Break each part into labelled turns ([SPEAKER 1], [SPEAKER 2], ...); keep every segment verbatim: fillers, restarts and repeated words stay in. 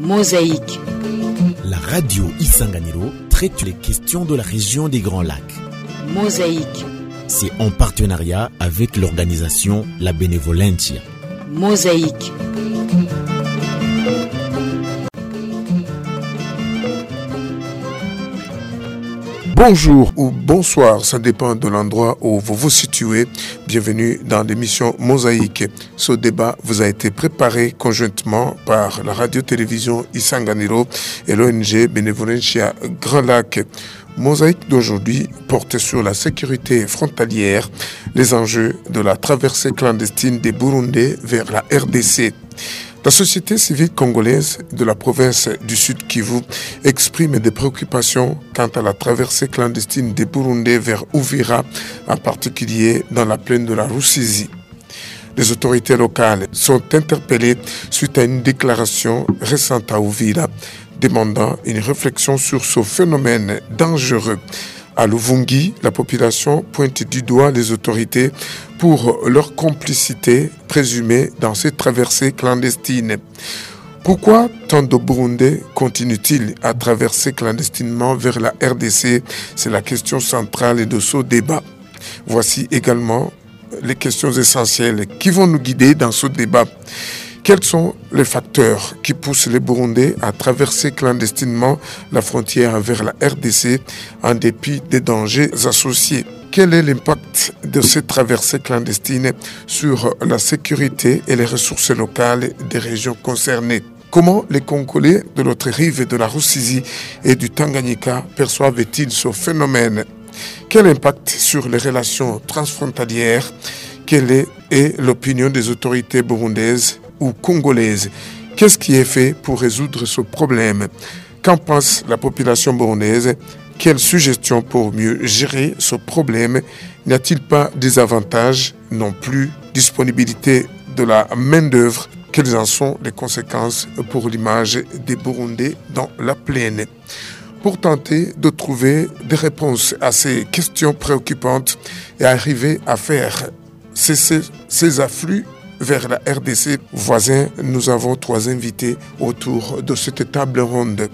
[SPEAKER 1] Mosaïque.
[SPEAKER 2] La radio Isanganiro traite les questions de la région des Grands Lacs.
[SPEAKER 1] Mosaïque.
[SPEAKER 2] C'est en partenariat avec l'organisation La Benevolentia.
[SPEAKER 1] Mosaïque.
[SPEAKER 3] Bonjour ou bonsoir, ça dépend de l'endroit où vous vous situez. Bienvenue dans l'émission Mosaïque. Ce débat vous a été préparé conjointement par la radio-télévision Isanganiro et l'O N G Benevolentia Grand Lac. Mosaïque d'aujourd'hui porte sur la sécurité frontalière, les enjeux de la traversée clandestine des Burundais vers la R D C. La société civile congolaise de la province du Sud Kivu exprime des préoccupations quant à la traversée clandestine des Burundais vers Uvira, en particulier dans la plaine de la Rusizi. Les autorités locales sont interpellées suite à une déclaration récente à Uvira demandant une réflexion sur ce phénomène dangereux. À Luvungi, la population pointe du doigt les autorités pour leur complicité présumée dans ces traversées clandestines. Pourquoi tant de Burundais continuent-ils à traverser clandestinement vers la R D C? C'est la question centrale de ce débat. Voici également les questions essentielles qui vont nous guider dans ce débat. Quels sont les facteurs qui poussent les Burundais à traverser clandestinement la frontière vers la R D C en dépit des dangers associés? Quel est l'impact de ces traversées clandestines sur la sécurité et les ressources locales des régions concernées? Comment les Congolais de l'autre rive de la Rusizi et du Tanganyika perçoivent-ils ce phénomène? Quel impact sur les relations transfrontalières? Quelle est, est l'opinion des autorités burundaises ou congolaise? Qu'est-ce qui est fait pour résoudre ce problème? Qu'en pense la population burundaise? Quelles suggestions pour mieux gérer ce problème? N'y a-t-il pas des avantages non plus? Disponibilité de la main-d'œuvre? Quelles en sont les conséquences pour l'image des Burundais dans la plaine? Pour tenter de trouver des réponses à ces questions préoccupantes et arriver à faire cesser ces afflux vers la R D C voisin, nous avons trois invités autour de cette table ronde.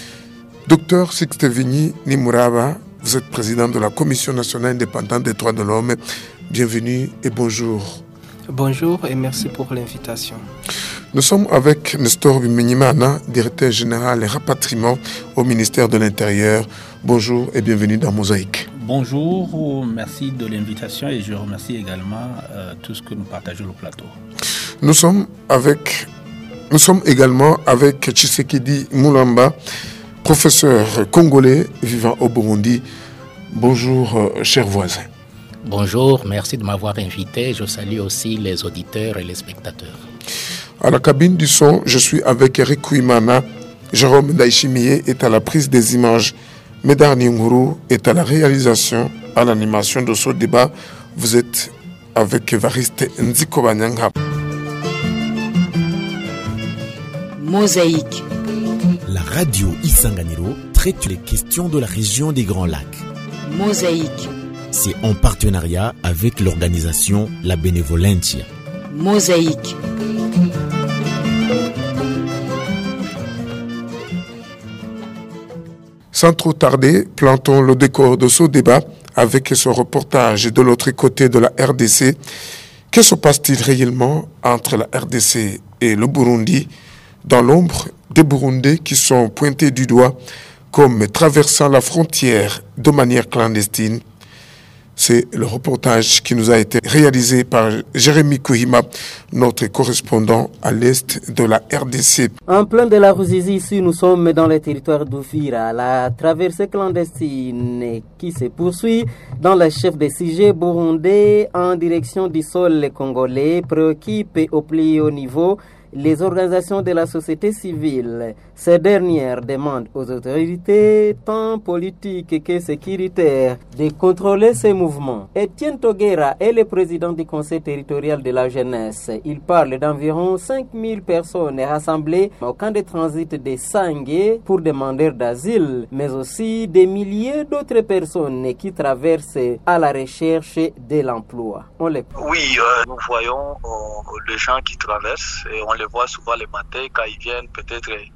[SPEAKER 3] Docteur Sixte Vigny Nimuraba, vous êtes président de la Commission nationale indépendante des droits de l'homme. Bienvenue et bonjour.
[SPEAKER 4] Bonjour et merci pour l'invitation.
[SPEAKER 3] Nous sommes avec Nestor Bimenyimana, directeur général et rapatriement au ministère de l'Intérieur. Bonjour et bienvenue dans Mosaïque.
[SPEAKER 5] Bonjour, merci de l'invitation et je remercie également euh, tous que nous partageons le plateau.
[SPEAKER 3] Nous sommes, avec, nous sommes également avec Tshisekedi Moulamba, professeur congolais vivant au Burundi. Bonjour, euh, chers voisins.
[SPEAKER 6] Bonjour, merci de m'avoir invité. Je salue aussi les auditeurs et les spectateurs.
[SPEAKER 3] À la cabine du son, je suis avec Eric Kouimana. Jérôme Daishimiye est à la prise des images. Médard Ninguru est à la réalisation, à l'animation de ce débat. Vous êtes avec Evariste Nzikobanyanga.
[SPEAKER 1] Mosaïque.
[SPEAKER 2] La radio Isanganiro traite les questions de la région des Grands Lacs.
[SPEAKER 1] Mosaïque.
[SPEAKER 2] C'est en partenariat avec l'organisation La Benevolentia.
[SPEAKER 1] Mosaïque.
[SPEAKER 3] Sans trop tarder, plantons le décor de ce débat avec ce reportage de l'autre côté de la R D C. Que se passe-t-il réellement entre la R D C et le Burundi, dans l'ombre des Burundais qui sont pointés du doigt comme traversant la frontière de manière clandestine? C'est le reportage qui nous a été réalisé par Jérémy Kouhima, notre correspondant à l'est de la R D C.
[SPEAKER 7] En plein de la Ruzizi, ici, nous sommes dans le territoire d'Uvira. La traversée clandestine qui se poursuit dans le chef de C G burundais en direction du sol congolais préoccupe au plus haut niveau les organisations de la société civile. Ces dernières demandent aux autorités, tant politiques que sécuritaires, de contrôler ces mouvements. Étienne Toguera est le président du conseil territorial de la jeunesse. Il parle d'environ cinq mille personnes rassemblées au camp de transit de Sangué pour demandeurs d'asile, mais aussi des milliers d'autres personnes qui traversent à la recherche de l'emploi. On les...
[SPEAKER 8] Oui, euh, nous voyons euh, les gens qui traversent et on les voit souvent le matin quand ils viennent peut-être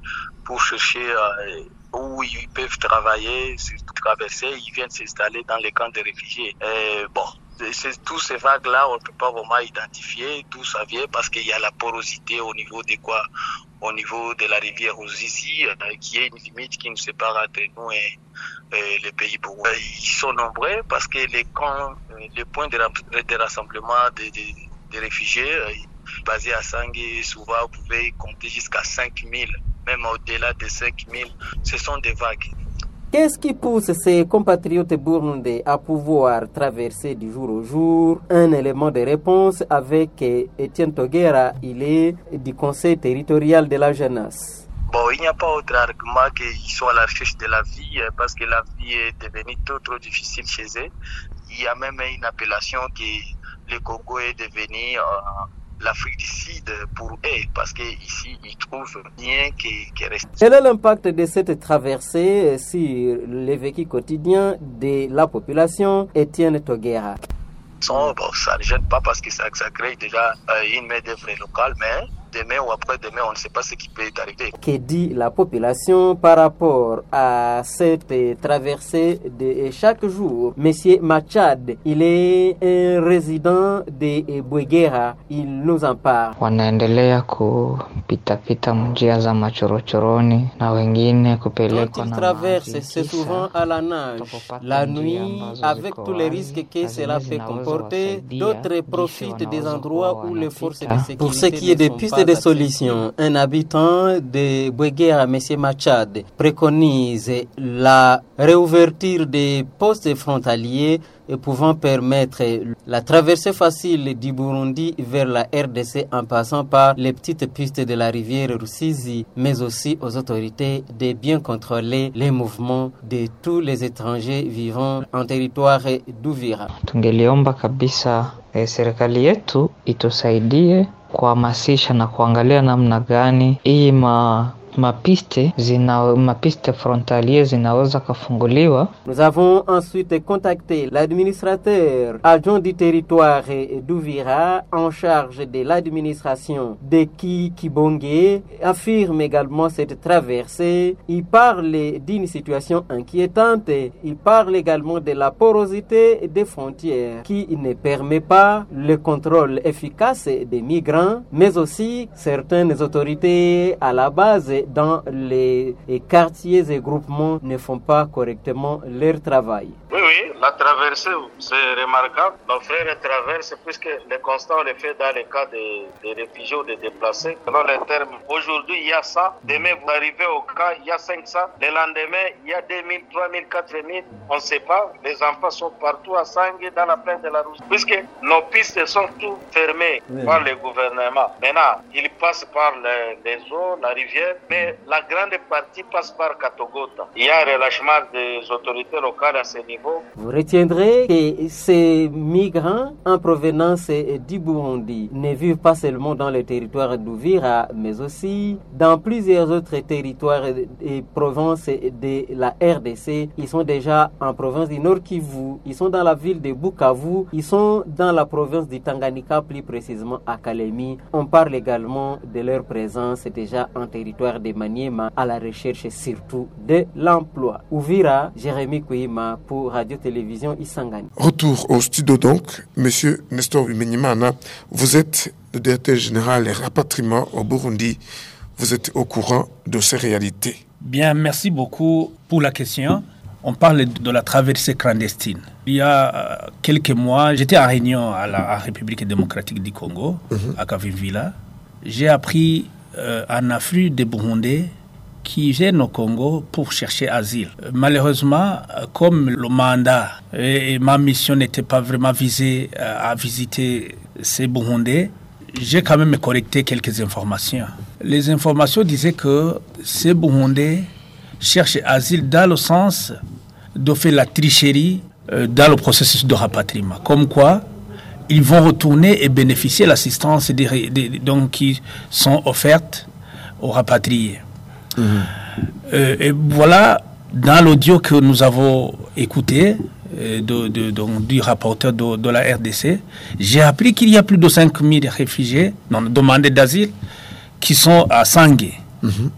[SPEAKER 8] pour chercher euh, où ils peuvent travailler, surtout traverser, ils viennent s'installer dans les camps de réfugiés. Et bon, c'est, tous ces vagues-là, on ne peut pas vraiment identifier d'où ça vient parce qu'il y a la porosité au niveau de quoi, au niveau de la rivière Ruzizi, euh, qui est une limite qui nous sépare entre nous et, et les pays burundais. Ils sont nombreux parce que les camps, les points de, de rassemblement des, des, des réfugiés, euh, basés à Sangé, souvent vous pouvez compter jusqu'à cinq mille, même au-delà de cinq mille, ce sont des vagues.
[SPEAKER 7] Qu'est-ce qui pousse ces compatriotes burundais à pouvoir traverser du jour au jour? Un élément de réponse avec Étienne Toguera, il est du Conseil territorial de la jeunesse.
[SPEAKER 8] Bon, il n'y a pas autre argument qu'ils sont à la recherche de la vie parce que la vie est devenue trop, trop difficile chez eux. Il y a même une appellation que le Congo est devenu euh, l'Afrique du Sud pour eux, parce qu'ici, ils trouvent rien qui, qui reste.
[SPEAKER 7] Quel est l'impact de cette traversée sur le vécu quotidien de la population? Étienne Toguera.
[SPEAKER 8] Bon, ça ne gêne pas parce que ça, ça crée déjà euh, une main-d'œuvre locale, mais demain ou après-demain, on ne sait pas ce qui peut arriver.
[SPEAKER 7] Que dit la population par rapport à cette traversée de chaque jour? Monsieur Machad, il est un résident de Bwegera, il nous en parle.
[SPEAKER 9] Wanaendelea kupitapita njia za machorochoroni na wengine kupelekwa na
[SPEAKER 7] maji. Quand ils traversent, c'est souvent à la nage, la nuit, avec tous les risques que cela peut comporter. D'autres profitent des endroits où les forces de sécurité. Pour ce qui est des pistes des solutions, un habitant de Bwegera, M. Machad, préconise la réouverture des postes frontaliers et pouvant permettre la traversée facile du Burundi vers la R D C en passant par les petites pistes de la rivière Rusizi, mais aussi aux autorités de bien contrôler les mouvements de tous les étrangers vivant en territoire d'Uvira.
[SPEAKER 9] Tungeliomba kabisa eh, serikali yetu itusaidie kuhamasisha na kuangalia namna gani hii ma mapiste zina mapiste frontalier zinaweza kufunguliwa.
[SPEAKER 7] Nous avons ensuite contacté l'administrateur adjoint du territoire d'Uvira en charge de l'administration de Kibonge, affirme également cette traversée. Il parle d'une situation inquiétante. Il parle également de la porosité des frontières qui ne permet pas le contrôle efficace des migrants, mais aussi certaines autorités à la base dans les quartiers et groupements ne font pas correctement leur travail.
[SPEAKER 8] Oui, oui, la traversée, c'est remarquable. Nos frères traversent puisque le constat, on le fait dans les cas des, des réfugiés ou des déplacés. Selon les termes, aujourd'hui, il y a ça. Demain, vous arrivez au cas, il y a cinq cents. Le lendemain, il y a deux mille, trois mille, quatre mille. On ne sait pas. Les enfants sont partout à Sangé, dans la plaine de la Rousse. Puisque nos pistes sont toutes fermées oui. par le gouvernement. Maintenant, ils passent par les, les eaux, la rivière, mais la grande partie passe par Katogota. Il y a un relâchement des autorités locales à ce niveau.
[SPEAKER 7] Vous retiendrez que ces migrants en provenance du Burundi ne vivent pas seulement dans le territoire d'Uvira, mais aussi dans plusieurs autres territoires et provinces de la R D C. Ils sont déjà en province du Nord Kivu, ils sont dans la ville de Bukavu, ils sont dans la province du Tanganyika, plus précisément à Kalemi. On parle également de leur présence déjà en territoire de Maniema à la recherche surtout de l'emploi. Uvira, Jérémy Kouima pour Radio-Télévision Isangani.
[SPEAKER 3] Retour au studio donc, Monsieur Nestor Bimenyimana, vous êtes le directeur général des rapatriements au Burundi. Vous êtes au courant de ces réalités.
[SPEAKER 5] Bien, merci beaucoup pour la question. On parle de la traversée clandestine. Il y a quelques mois, j'étais en réunion à la République démocratique du Congo, mm-hmm. à Kavimvila. J'ai appris euh, un afflux de Burundais qui viennent au Congo pour chercher asile. Malheureusement, comme le mandat et ma mission n'était pas vraiment visée à visiter ces Burundais, j'ai quand même collecté quelques informations. Les informations disaient que ces Burundais cherchent asile dans le sens de faire la tricherie dans le processus de rapatriement. Comme quoi, ils vont retourner et bénéficier de l'assistance des, des, donc, qui sont offertes aux rapatriés. Mmh. Euh, et voilà, dans l'audio que nous avons écouté euh, de, de, de, du rapporteur de, de la R D C, j'ai appris qu'il y a plus de cinq mille réfugiés, non, demandés d'asile, qui sont à Sangé. Mmh.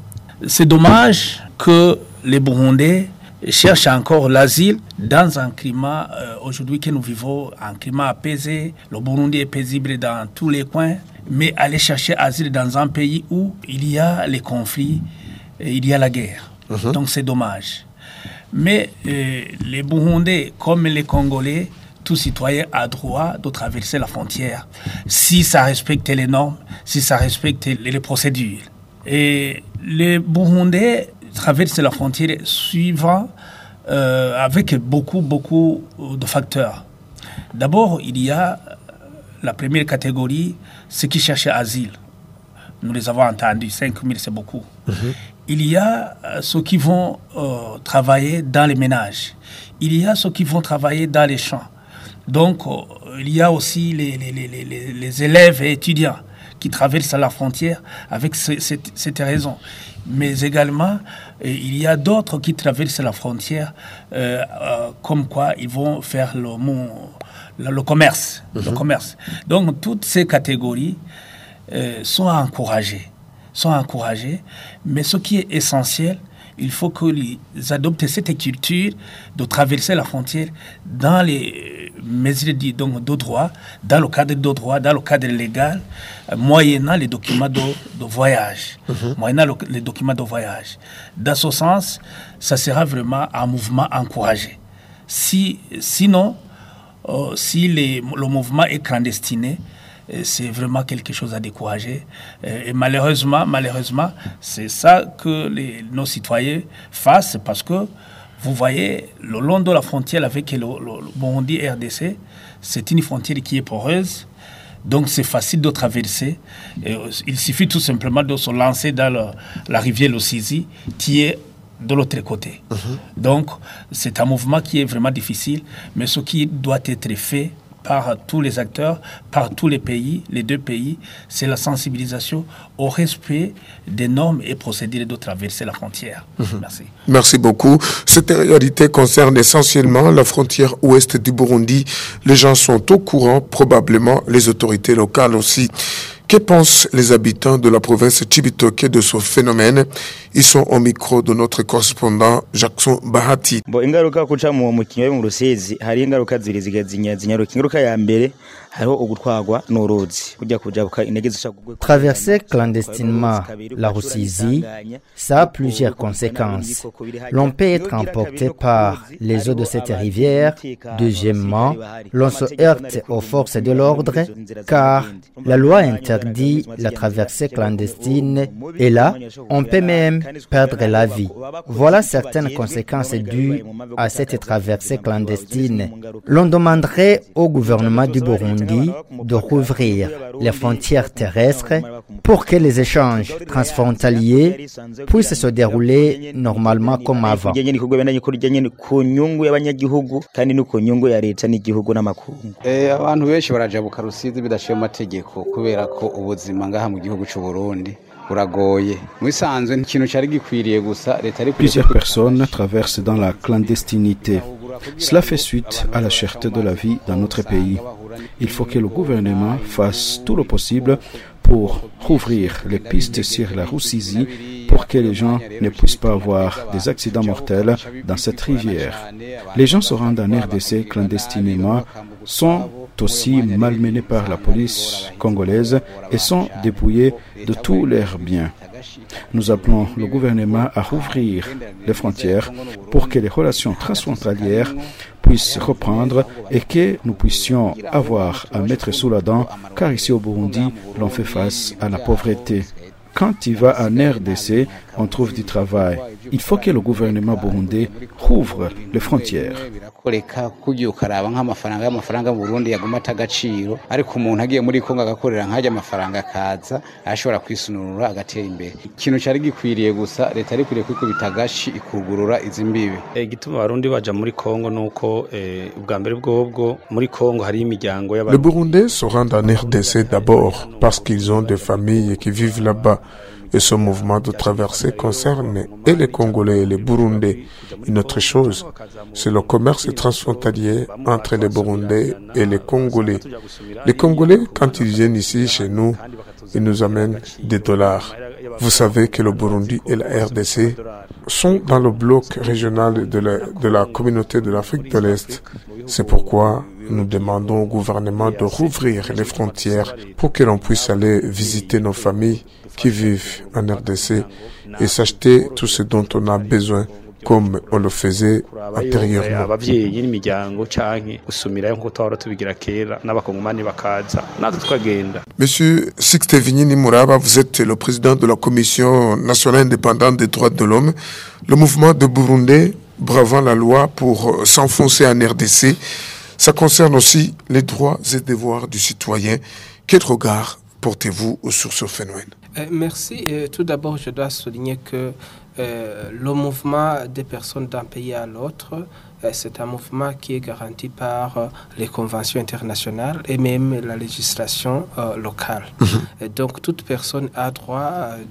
[SPEAKER 5] C'est dommage que les Burundais cherchent encore l'asile dans un climat, euh, aujourd'hui que nous vivons, un climat apaisé. Le Burundi est paisible dans tous les coins, mais aller chercher asile dans un pays où il y a les conflits, et il y a la guerre. Mmh. Donc c'est dommage. Mais euh, les Burundais, comme les Congolais, tout citoyen a droit de traverser la frontière si ça respecte les normes, si ça respecte les, les procédures. Et les Burundais traversent la frontière suivant euh, avec beaucoup, beaucoup de facteurs. D'abord, il y a la première catégorie, ceux qui cherchent asile. Nous les avons entendus, cinq mille c'est beaucoup. Mmh. Il y a ceux qui vont euh, travailler dans les ménages. Il y a ceux qui vont travailler dans les champs. Donc, euh, il y a aussi les, les, les, les, les élèves et étudiants qui traversent la frontière avec ce, cette, cette raison. Mais également, euh, il y a d'autres qui traversent la frontière euh, euh, comme quoi ils vont faire le, le, le commerce. Mmh. Le commerce. Donc, toutes ces catégories euh, sont encouragées. sont encouragées, mais ce qui est essentiel, il faut qu'ils adoptent cette culture de traverser la frontière dans les mesures de, donc, de droit, dans le cadre de droit, dans le cadre légal, moyennant les documents de, de voyage. Mm-hmm. Moyennant le, les documents de voyage. Dans ce sens, ça sera vraiment un mouvement encouragé. Si, sinon, euh, si les, le mouvement est clandestiné, c'est vraiment quelque chose à décourager. Et malheureusement, malheureusement, c'est ça que les, nos citoyens fassent parce que, vous voyez, le long de la frontière avec le, le, le Burundi R D C, c'est une frontière qui est poreuse. Donc, c'est facile de traverser. Et il suffit tout simplement de se lancer dans le, la rivière Losizi, qui est de l'autre côté. Mmh. Donc, c'est un mouvement qui est vraiment difficile, mais ce qui doit être fait par tous les acteurs, par tous les pays, les deux pays, c'est la sensibilisation au respect des normes et procédures de traverser la frontière. Mmh. Merci.
[SPEAKER 3] Merci beaucoup. Cette réalité concerne essentiellement la frontière ouest du Burundi. Les gens sont au courant, probablement les autorités locales aussi. Que pensent les habitants de la province Chibitoke de ce phénomène? Ils sont au micro de notre correspondant Jackson Bahati.
[SPEAKER 10] Bo ingaruka kuca mu mukinyo yo mu Rusizi hari ingaruka ziri zigazinya zinyaruka ingaruka ya mbere hariho ugutwagwa n'uruzi kujya kujabuka intege zishagugwe.
[SPEAKER 11] Traverser clandestinement la Rusizi, ça a plusieurs conséquences. L'on peut être emporté par les eaux de cette rivière. Deuxièmement, l'on se heurte aux forces de l'ordre car la loi interdit la traversée clandestine et là, on peut même perdre la vie. Voilà certaines conséquences dues à cette traversée clandestine. L'on demanderait au gouvernement du Burundi de rouvrir les frontières terrestres pour que les échanges transfrontaliers puissent se dérouler normalement comme avant.
[SPEAKER 12] Abantu benshi barajabuka Rusizi bidashiye amategeko kubera ko ubuzima ngaha mu gihugu cy'u Burundi buragoye. Mwisanzwe n'ikintu cyari gikwiriye gusa leta ari.
[SPEAKER 13] Plusieurs personnes traversent dans la clandestinité. Cela fait suite à la cherté de la vie dans notre pays. Il faut que le gouvernement fasse tout le possible pour rouvrir les pistes sur la Rusizi pour que les gens ne puissent pas avoir des accidents mortels dans cette rivière. Les gens se rendent en R D C clandestinement, sont aussi malmenés par la police congolaise et sont dépouillés de tous leurs biens. Nous appelons le gouvernement à rouvrir les frontières pour que les relations transfrontalières puissent reprendre et que nous puissions avoir à mettre sous la dent, car ici au Burundi, l'on fait face à la pauvreté. Quand il va en R D C, on trouve du travail. Il faut que le gouvernement burundais rouvre les frontières.
[SPEAKER 3] Les Burundais se rendent en R D C d'abord parce qu'ils ont des familles qui vivent là-bas. Et ce mouvement de traversée concerne et les Congolais et les Burundais. Une autre chose, c'est le commerce transfrontalier entre les Burundais et les Congolais. Les Congolais, quand ils viennent ici chez nous, ils nous amènent des dollars. Vous savez que le Burundi et la R D C sont dans le bloc régional de la, de la communauté de l'Afrique de l'Est. C'est pourquoi nous demandons au gouvernement de rouvrir les frontières pour que l'on puisse aller visiter nos familles qui vivent en R D C et s'acheter tout ce dont on a besoin, comme on le faisait antérieurement. Monsieur Sixte Vignini Mouraba, vous êtes le président de la Commission nationale indépendante des droits de l'homme. Le mouvement de Burundi bravant la loi pour s'enfoncer en R D C, ça concerne aussi les droits et devoirs du citoyen. Quel regard portez-vous sur ce phénomène?
[SPEAKER 4] Euh, merci. Euh, tout d'abord, je dois souligner que euh, le mouvement des personnes d'un pays à l'autre, euh, c'est un mouvement qui est garanti par euh, les conventions internationales et même la législation euh, locale. Mm-hmm. Et donc, toute personne a droit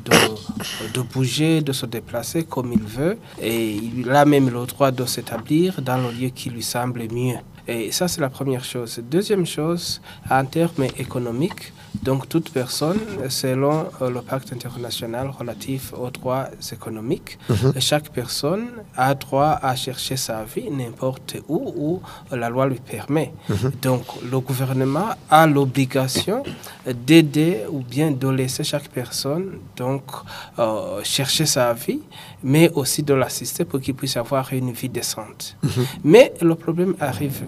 [SPEAKER 4] de, de bouger, de se déplacer comme il veut, et il a même le droit de s'établir dans le lieu qui lui semble mieux. Et ça, c'est la première chose. Deuxième chose, en termes économiques, donc toute personne, selon euh, le pacte international relatif aux droits économiques, mm-hmm. chaque personne a droit à chercher sa vie n'importe où où la loi lui permet. Mm-hmm. Donc le gouvernement a l'obligation d'aider ou bien de laisser chaque personne donc euh, chercher sa vie, mais aussi de l'assister pour qu'il puisse avoir une vie décente. Mm-hmm. Mais le problème arrive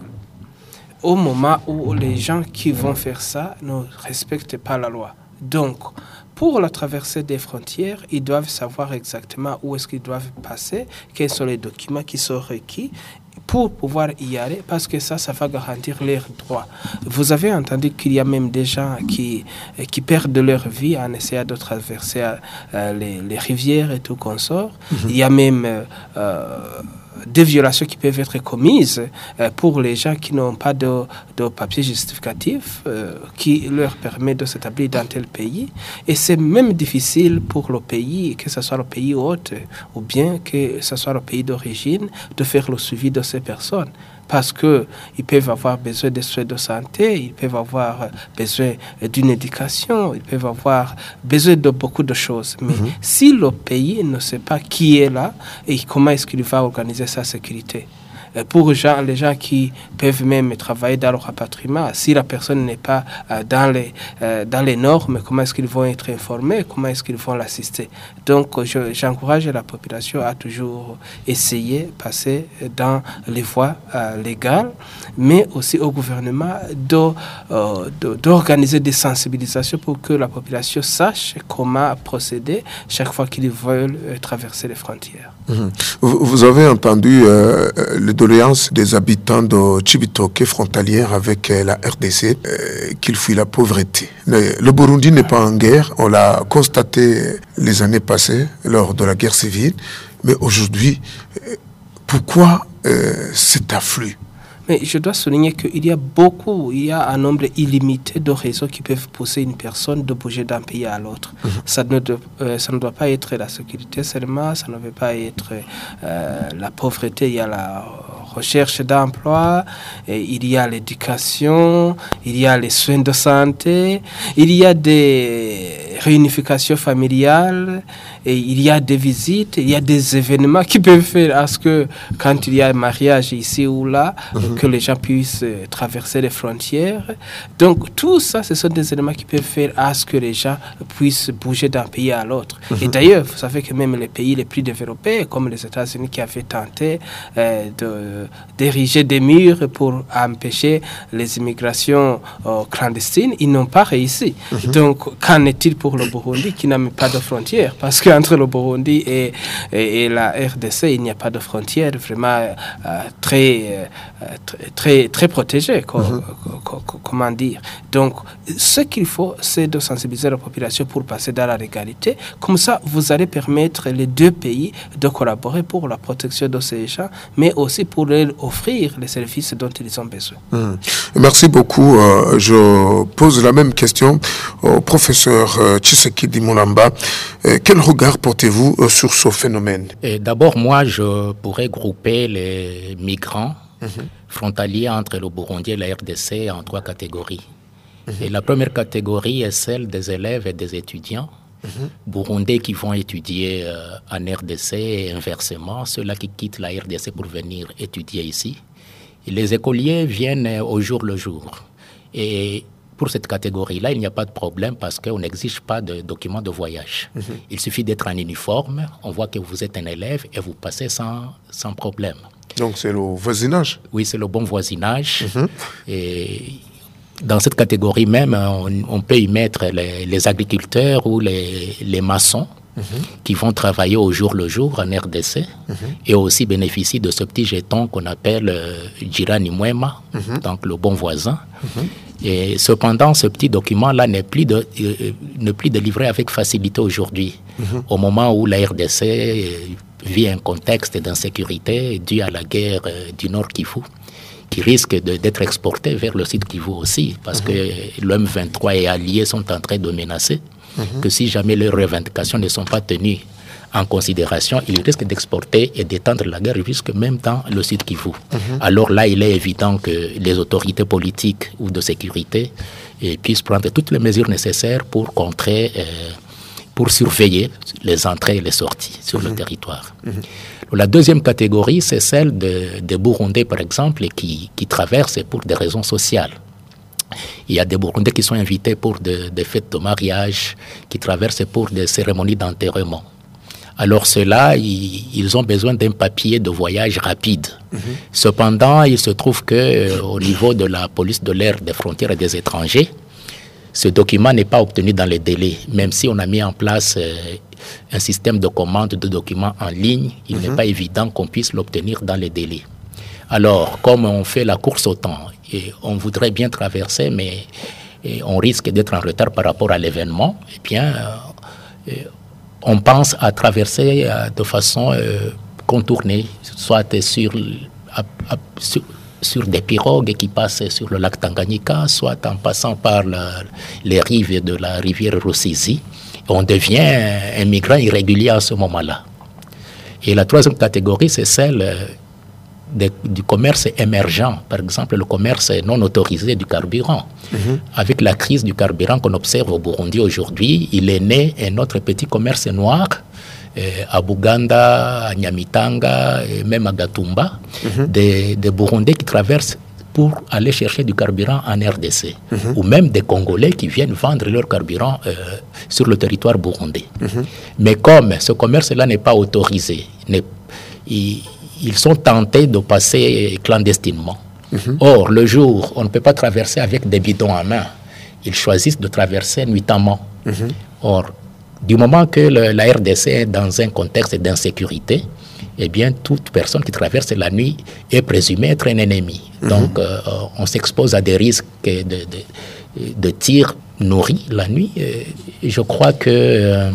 [SPEAKER 4] au moment où les gens qui vont faire ça ne respectent pas la loi. Donc, pour la traversée des frontières, ils doivent savoir exactement où est-ce qu'ils doivent passer, quels sont les documents qui sont requis pour pouvoir y aller, parce que ça, ça va garantir leurs droits. Vous avez entendu qu'il y a même des gens qui, qui perdent leur vie en essayant de traverser euh, les, les rivières et tout consort. Mm-hmm. Il y a même... Euh, des violations qui peuvent être commises euh, pour les gens qui n'ont pas de, de papier justificatif euh, qui leur permet de s'établir dans tel pays. Et c'est même difficile pour le pays, que ce soit le pays hôte ou bien que ce soit le pays d'origine, de faire le suivi de ces personnes. Parce qu'ils peuvent avoir besoin de soins de santé, ils peuvent avoir besoin d'une éducation, ils peuvent avoir besoin de beaucoup de choses. Mais mm-hmm. si le pays ne sait pas qui est là et comment est-ce qu'il va organiser sa sécurité, pour les gens, les gens qui peuvent même travailler dans le rapatriement, si la personne n'est pas euh, dans, les, euh, dans les normes, comment est-ce qu'ils vont être informés, comment est-ce qu'ils vont l'assister. Donc, je, j'encourage la population à toujours essayer de passer dans les voies euh, légales, mais aussi au gouvernement de, euh, de, d'organiser des sensibilisations pour que la population sache comment procéder chaque fois qu'ils veulent euh, traverser les frontières.
[SPEAKER 3] Mmh. Vous, vous avez entendu euh, le doléance des habitants de Cibitoke frontalière avec euh, la R D C euh, qu'ils fuient la pauvreté. Le, le Burundi n'est pas en guerre, on l'a constaté les années passées lors de la guerre civile, mais aujourd'hui, euh, pourquoi euh, cet afflux?
[SPEAKER 4] Mais je dois souligner qu'il y a beaucoup, il y a un nombre illimité de raisons qui peuvent pousser une personne de bouger d'un pays à l'autre. Mmh. Ça, ne doit, euh, ça ne doit pas être la sécurité seulement, ça ne veut pas être euh, la pauvreté, il y a la recherche d'emploi, et il y a l'éducation, il y a les soins de santé, il y a des réunifications familiales, et il y a des visites, il y a des événements qui peuvent faire à ce que quand il y a un mariage ici ou là, mmh. que les gens puissent traverser les frontières. Donc tout ça, ce sont des éléments qui peuvent faire à ce que les gens puissent bouger d'un pays à l'autre. Mmh. Et d'ailleurs, vous savez que même les pays les plus développés, comme les États-Unis qui avaient tenté euh, de, d'ériger des murs pour empêcher les immigrations euh, clandestines, ils n'ont pas réussi. Mmh. Donc qu'en est-il pour le Burundi qui n'a même pas de frontières? Parce qu'entre le Burundi et, et, et la R D C, il n'y a pas de frontières vraiment euh, très, euh, très, très, très protégées, co- mm-hmm. co- co- comment dire. Donc, ce qu'il faut, c'est de sensibiliser la population pour passer dans la légalité. Comme ça, vous allez permettre les deux pays de collaborer pour la protection de ces gens, mais aussi pour leur offrir les services dont ils ont besoin.
[SPEAKER 3] Mm. Merci beaucoup. Euh, je pose la même question au professeur euh, Tshisekedi Mulamba. Euh, quel regard portez-vous euh, sur ce phénomène?
[SPEAKER 6] Et d'abord, moi, je pourrais grouper les migrants mm-hmm. frontaliers entre le Burundi et la R D C en trois catégories. Et la première catégorie est celle des élèves et des étudiants mm-hmm. burundais qui vont étudier euh, en R D C et inversement, ceux-là qui quittent la R D C pour venir étudier ici. Et les écoliers viennent au jour le jour. Et pour cette catégorie-là, il n'y a pas de problème parce qu'on n'exige pas de documents de voyage. Mm-hmm. Il suffit d'être en uniforme, on voit que vous êtes un élève et vous passez sans, sans problème.
[SPEAKER 3] Donc c'est le voisinage?
[SPEAKER 6] Oui, c'est le bon voisinage. Mm-hmm. Et dans cette catégorie même, on, on peut y mettre les, les agriculteurs ou les, les maçons mm-hmm. qui vont travailler au jour le jour en R D C mm-hmm. et aussi bénéficient de ce petit jeton qu'on appelle euh, Jirani Mwema, mm-hmm. donc le bon voisin. Mm-hmm. Et cependant, ce petit document-là n'est plus, de, euh, n'est plus délivré avec facilité aujourd'hui, mm-hmm. au moment où la R D C euh, vit un contexte d'insécurité dû à la guerre euh, du Nord Kivu, qui risque de, d'être exporté vers le sud Kivu aussi, parce mm-hmm. que le M vingt-trois et alliés sont en train de menacer, mm-hmm. que si jamais leurs revendications ne sont pas tenues en considération, ils risquent d'exporter et d'étendre la guerre jusque même dans le sud Kivu. Mm-hmm. Alors là, il est évident que les autorités politiques ou de sécurité eh, puissent prendre toutes les mesures nécessaires pour contrer, eh, pour surveiller les entrées et les sorties sur mm-hmm. le territoire. Mm-hmm. La deuxième catégorie, c'est celle de, de Burundais, par exemple, qui, qui traversent pour des raisons sociales. Il y a des Burundais qui sont invités pour de, des fêtes de mariage, qui traversent pour des cérémonies d'enterrement. Alors ceux-là, ils, ils ont besoin d'un papier de voyage rapide. Mm-hmm. Cependant, il se trouve que euh, au niveau de la police de l'air, des frontières et des étrangers, ce document n'est pas obtenu dans les délais. Même si on a mis en place euh, un système de commande de documents en ligne, il mm-hmm. n'est pas évident qu'on puisse l'obtenir dans les délais. Alors, comme on fait la course au temps, et on voudrait bien traverser, mais et on risque d'être en retard par rapport à l'événement, eh bien... Euh, euh, on pense à traverser euh, de façon euh, contournée, soit sur, à, à, sur, sur des pirogues qui passent sur le lac Tanganyika, soit en passant par la, les rives de la rivière Rusizi. On devient un, un migrant irrégulier à ce moment-là. Et la troisième catégorie, c'est celle euh, de, du commerce émergent, par exemple le commerce non autorisé du carburant. Mm-hmm. Avec la crise du carburant qu'on observe au Burundi aujourd'hui, il est né un autre petit commerce noir euh, à Buganda, à Nyamitanga, et même à Gatumba, mm-hmm. des, des Burundais qui traversent pour aller chercher du carburant en R D C, mm-hmm. ou même des Congolais qui viennent vendre leur carburant euh, sur le territoire burundais. Mm-hmm. Mais comme ce commerce-là n'est pas autorisé, n'est, il, ils sont tentés de passer clandestinement. Mm-hmm. Or, le jour, on ne peut pas traverser avec des bidons en main. Ils choisissent de traverser nuitamment. Mm-hmm. Or, du moment que le, la R D C est dans un contexte d'insécurité, eh bien, toute personne qui traverse la nuit est présumée être un ennemi. Mm-hmm. Donc, euh, on s'expose à des risques de, de, de tirs nourris la nuit. Et je crois que euh,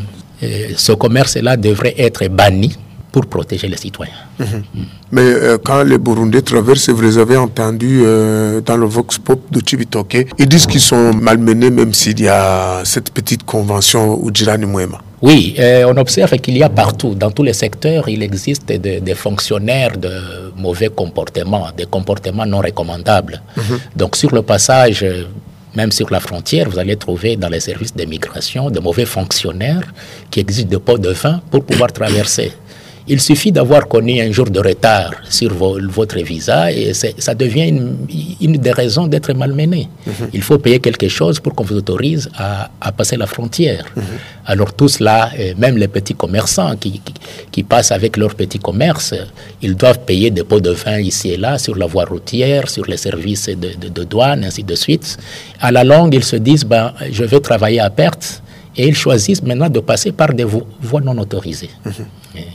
[SPEAKER 6] ce commerce-là devrait être banni pour protéger les citoyens. Mmh. Mmh.
[SPEAKER 3] Mais euh, quand les Burundais traversent, vous les avez entendus euh, dans le Vox Pop de Chibitoke, ils disent qu'ils sont malmenés même s'il y a cette petite convention Ujirani Mwema.
[SPEAKER 6] Oui, euh, on observe qu'il y a partout, dans tous les secteurs, il existe des de fonctionnaires de mauvais comportements, des comportements non recommandables. Mmh. Donc sur le passage, même sur la frontière, vous allez trouver dans les services d'immigration de mauvais fonctionnaires qui exigent des pots de vin pour pouvoir traverser. Il suffit d'avoir connu un jour de retard sur vo- votre visa et ça devient une, une des raisons d'être malmené. Mm-hmm. Il faut payer quelque chose pour qu'on vous autorise à, à passer la frontière. Mm-hmm. Alors tout cela, même les petits commerçants qui, qui, qui passent avec leur petit commerce, ils doivent payer des pots de vin ici et là sur la voie routière, sur les services de, de, de douane, ainsi de suite. À la longue, ils se disent, ben, je vais travailler à perte et ils choisissent maintenant de passer par des vo- voies non autorisées. Mm-hmm. Et,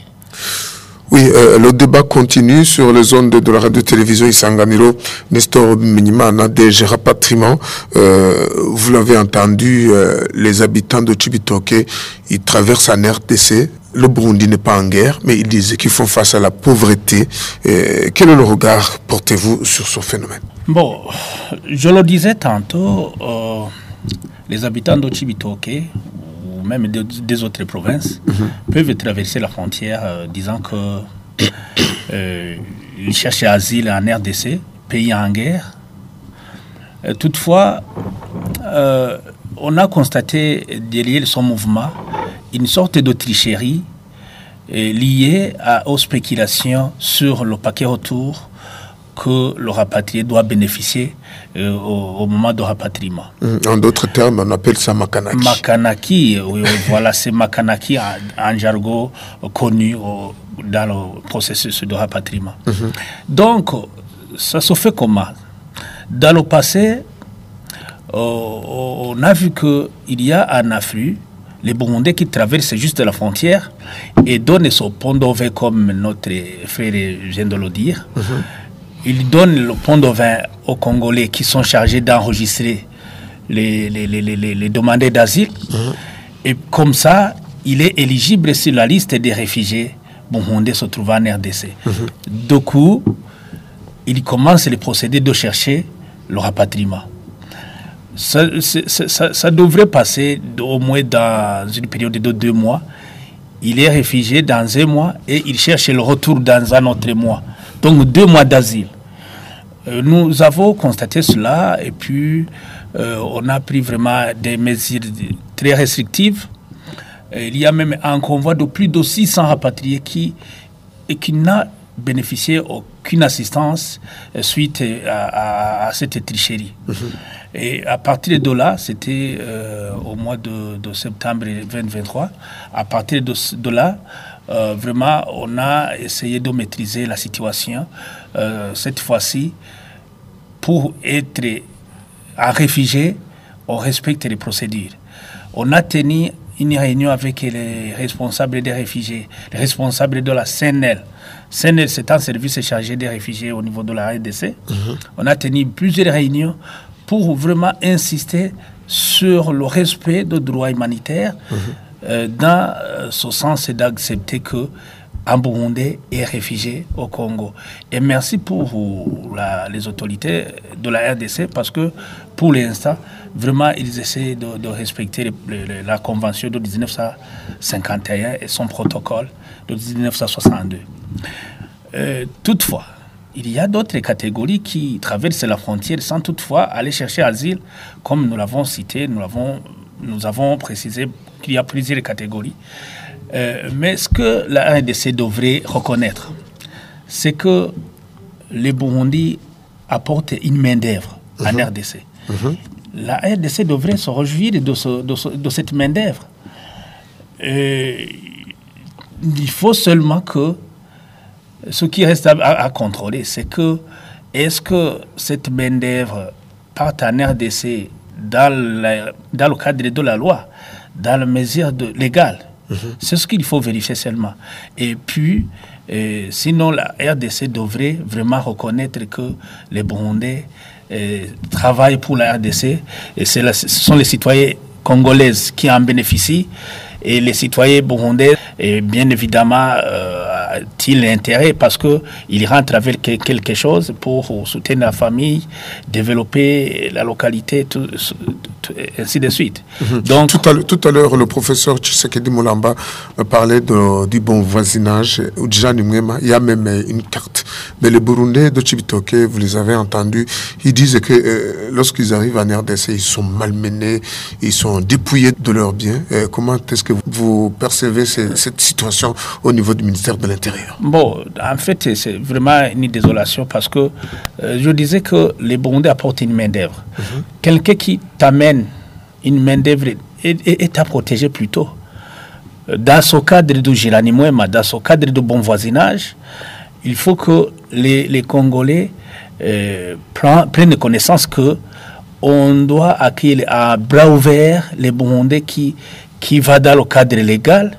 [SPEAKER 3] Oui, euh, le débat continue sur les ondes de, de la radio-télévision Isanganiro. Nestor Minimana, D G Rapatriement, euh, vous l'avez entendu, euh, les habitants de Chibitoke, ils traversent en R D C. Le Burundi n'est pas en guerre, mais ils disent qu'ils font face à la pauvreté. Et quel est le regard portez-vous sur ce phénomène?
[SPEAKER 5] Bon, je le disais tantôt, euh, les habitants de Chibitoke, même de, des autres provinces, mm-hmm. peuvent traverser la frontière euh, disant que euh, ils cherchent asile en R D C, pays en guerre. Euh, toutefois, euh, on a constaté derrière son mouvement une sorte de tricherie euh, liée à, aux spéculations sur le paquet retour que le rapatrié doit bénéficier euh, au, au moment de rapatriement.
[SPEAKER 3] En d'autres termes, on appelle ça Makanaki.
[SPEAKER 5] Makanaki, oui, oui, voilà, c'est Makanaki en, en jargon connu au, dans le processus de rapatriement. Mm-hmm. Donc, ça se fait comment? Dans le passé, euh, on a vu qu'il y a un afflux, les Burundais qui traversent juste la frontière et donnent son pont d'Ové, comme notre frère vient de le dire. Mm-hmm. Ils donnent le pont de vin aux Congolais qui sont chargés d'enregistrer les, les, les, les, les demandeurs d'asile. Mmh. Et comme ça, il est éligible sur la liste des réfugiés burundais se trouvant en R D C. Mmh. Du coup, il commence les procédés de chercher le rapatriement. Ça, c'est, ça, ça devrait passer au moins dans une période de deux mois. Il est réfugié dans un mois et il cherche le retour dans un autre mois. Donc deux mois d'asile. Euh, nous avons constaté cela et puis euh, on a pris vraiment des mesures très restrictives. Euh, il y a même un convoi de plus de six cents rapatriés qui, et qui n'a bénéficié aucune assistance euh, suite à, à, à cette tricherie. Mmh. Et à partir de là, c'était euh, au mois de, de septembre deux mille vingt-trois, à partir de, de là, Euh, vraiment, on a essayé de maîtriser la situation. Euh, cette fois-ci, pour être un réfugié, on respecte les procédures. On a tenu une réunion avec les responsables des réfugiés, les responsables de la C N L. C N L, c'est un service chargé des réfugiés au niveau de la R D C. Mm-hmm. On a tenu plusieurs réunions pour vraiment insister sur le respect des droits humanitaires. Mm-hmm. Euh, dans euh, ce sens, c'est d'accepter qu'un Burundais est réfugié au Congo. Et merci pour la, les autorités de la R D C parce que pour l'instant, vraiment, ils essaient de, de respecter le, le, la convention de dix-neuf cent cinquante et un et son protocole de dix-neuf cent soixante-deux. Euh, toutefois, il y a d'autres catégories qui traversent la frontière sans toutefois aller chercher asile, comme nous l'avons cité, nous, l'avons, nous avons précisé qu'il y a plusieurs catégories. Euh, mais ce que la R D C devrait reconnaître, c'est que les Burundis apportent une main-d'œuvre mmh. en R D C. Mmh. La R D C devrait se réjouir de, ce, de, ce, de cette main-d'œuvre. Euh, il faut seulement que ce qui reste à, à, à contrôler, c'est que est-ce que cette main-d'œuvre part en R D C dans, la, dans le cadre de la loi, dans la mesure de, légale. Mm-hmm. C'est ce qu'il faut vérifier seulement. Et puis, euh, sinon, la R D C devrait vraiment reconnaître que les Burundais euh, travaillent pour la R D C. Et c'est la, ce sont les citoyens congolais qui en bénéficient. Et les citoyens burundais, et bien évidemment, euh, ont-ils l'intérêt parce qu'ils rentrent avec quelque chose pour soutenir la famille, développer la localité, tout, tout, ainsi de suite.
[SPEAKER 3] Mm-hmm. Donc, tout, à, tout à l'heure, le professeur Tshisekedi Moulamba parlait de, du bon voisinage. Il y a même une carte. Mais les Burundais de Chibitoke, vous les avez entendus, ils disent que euh, lorsqu'ils arrivent en R D C, ils sont malmenés, ils sont dépouillés de leurs biens. Euh, comment est-ce que vous percevez ces, cette situation au niveau du ministère de l'Intérieur?
[SPEAKER 5] Bon, en fait, c'est vraiment une désolation parce que euh, je disais que les Burundais apportent une main-d'œuvre. Mm-hmm. Quelqu'un qui t'amène une main-d'œuvre est, est, est à protéger plutôt. Dans ce cadre de Giranimouema, dans ce cadre de bon voisinage, il faut que les, les Congolais euh, prennent, prennent connaissance que on doit accueillir à bras ouverts les Burundais qui qui va dans le cadre légal.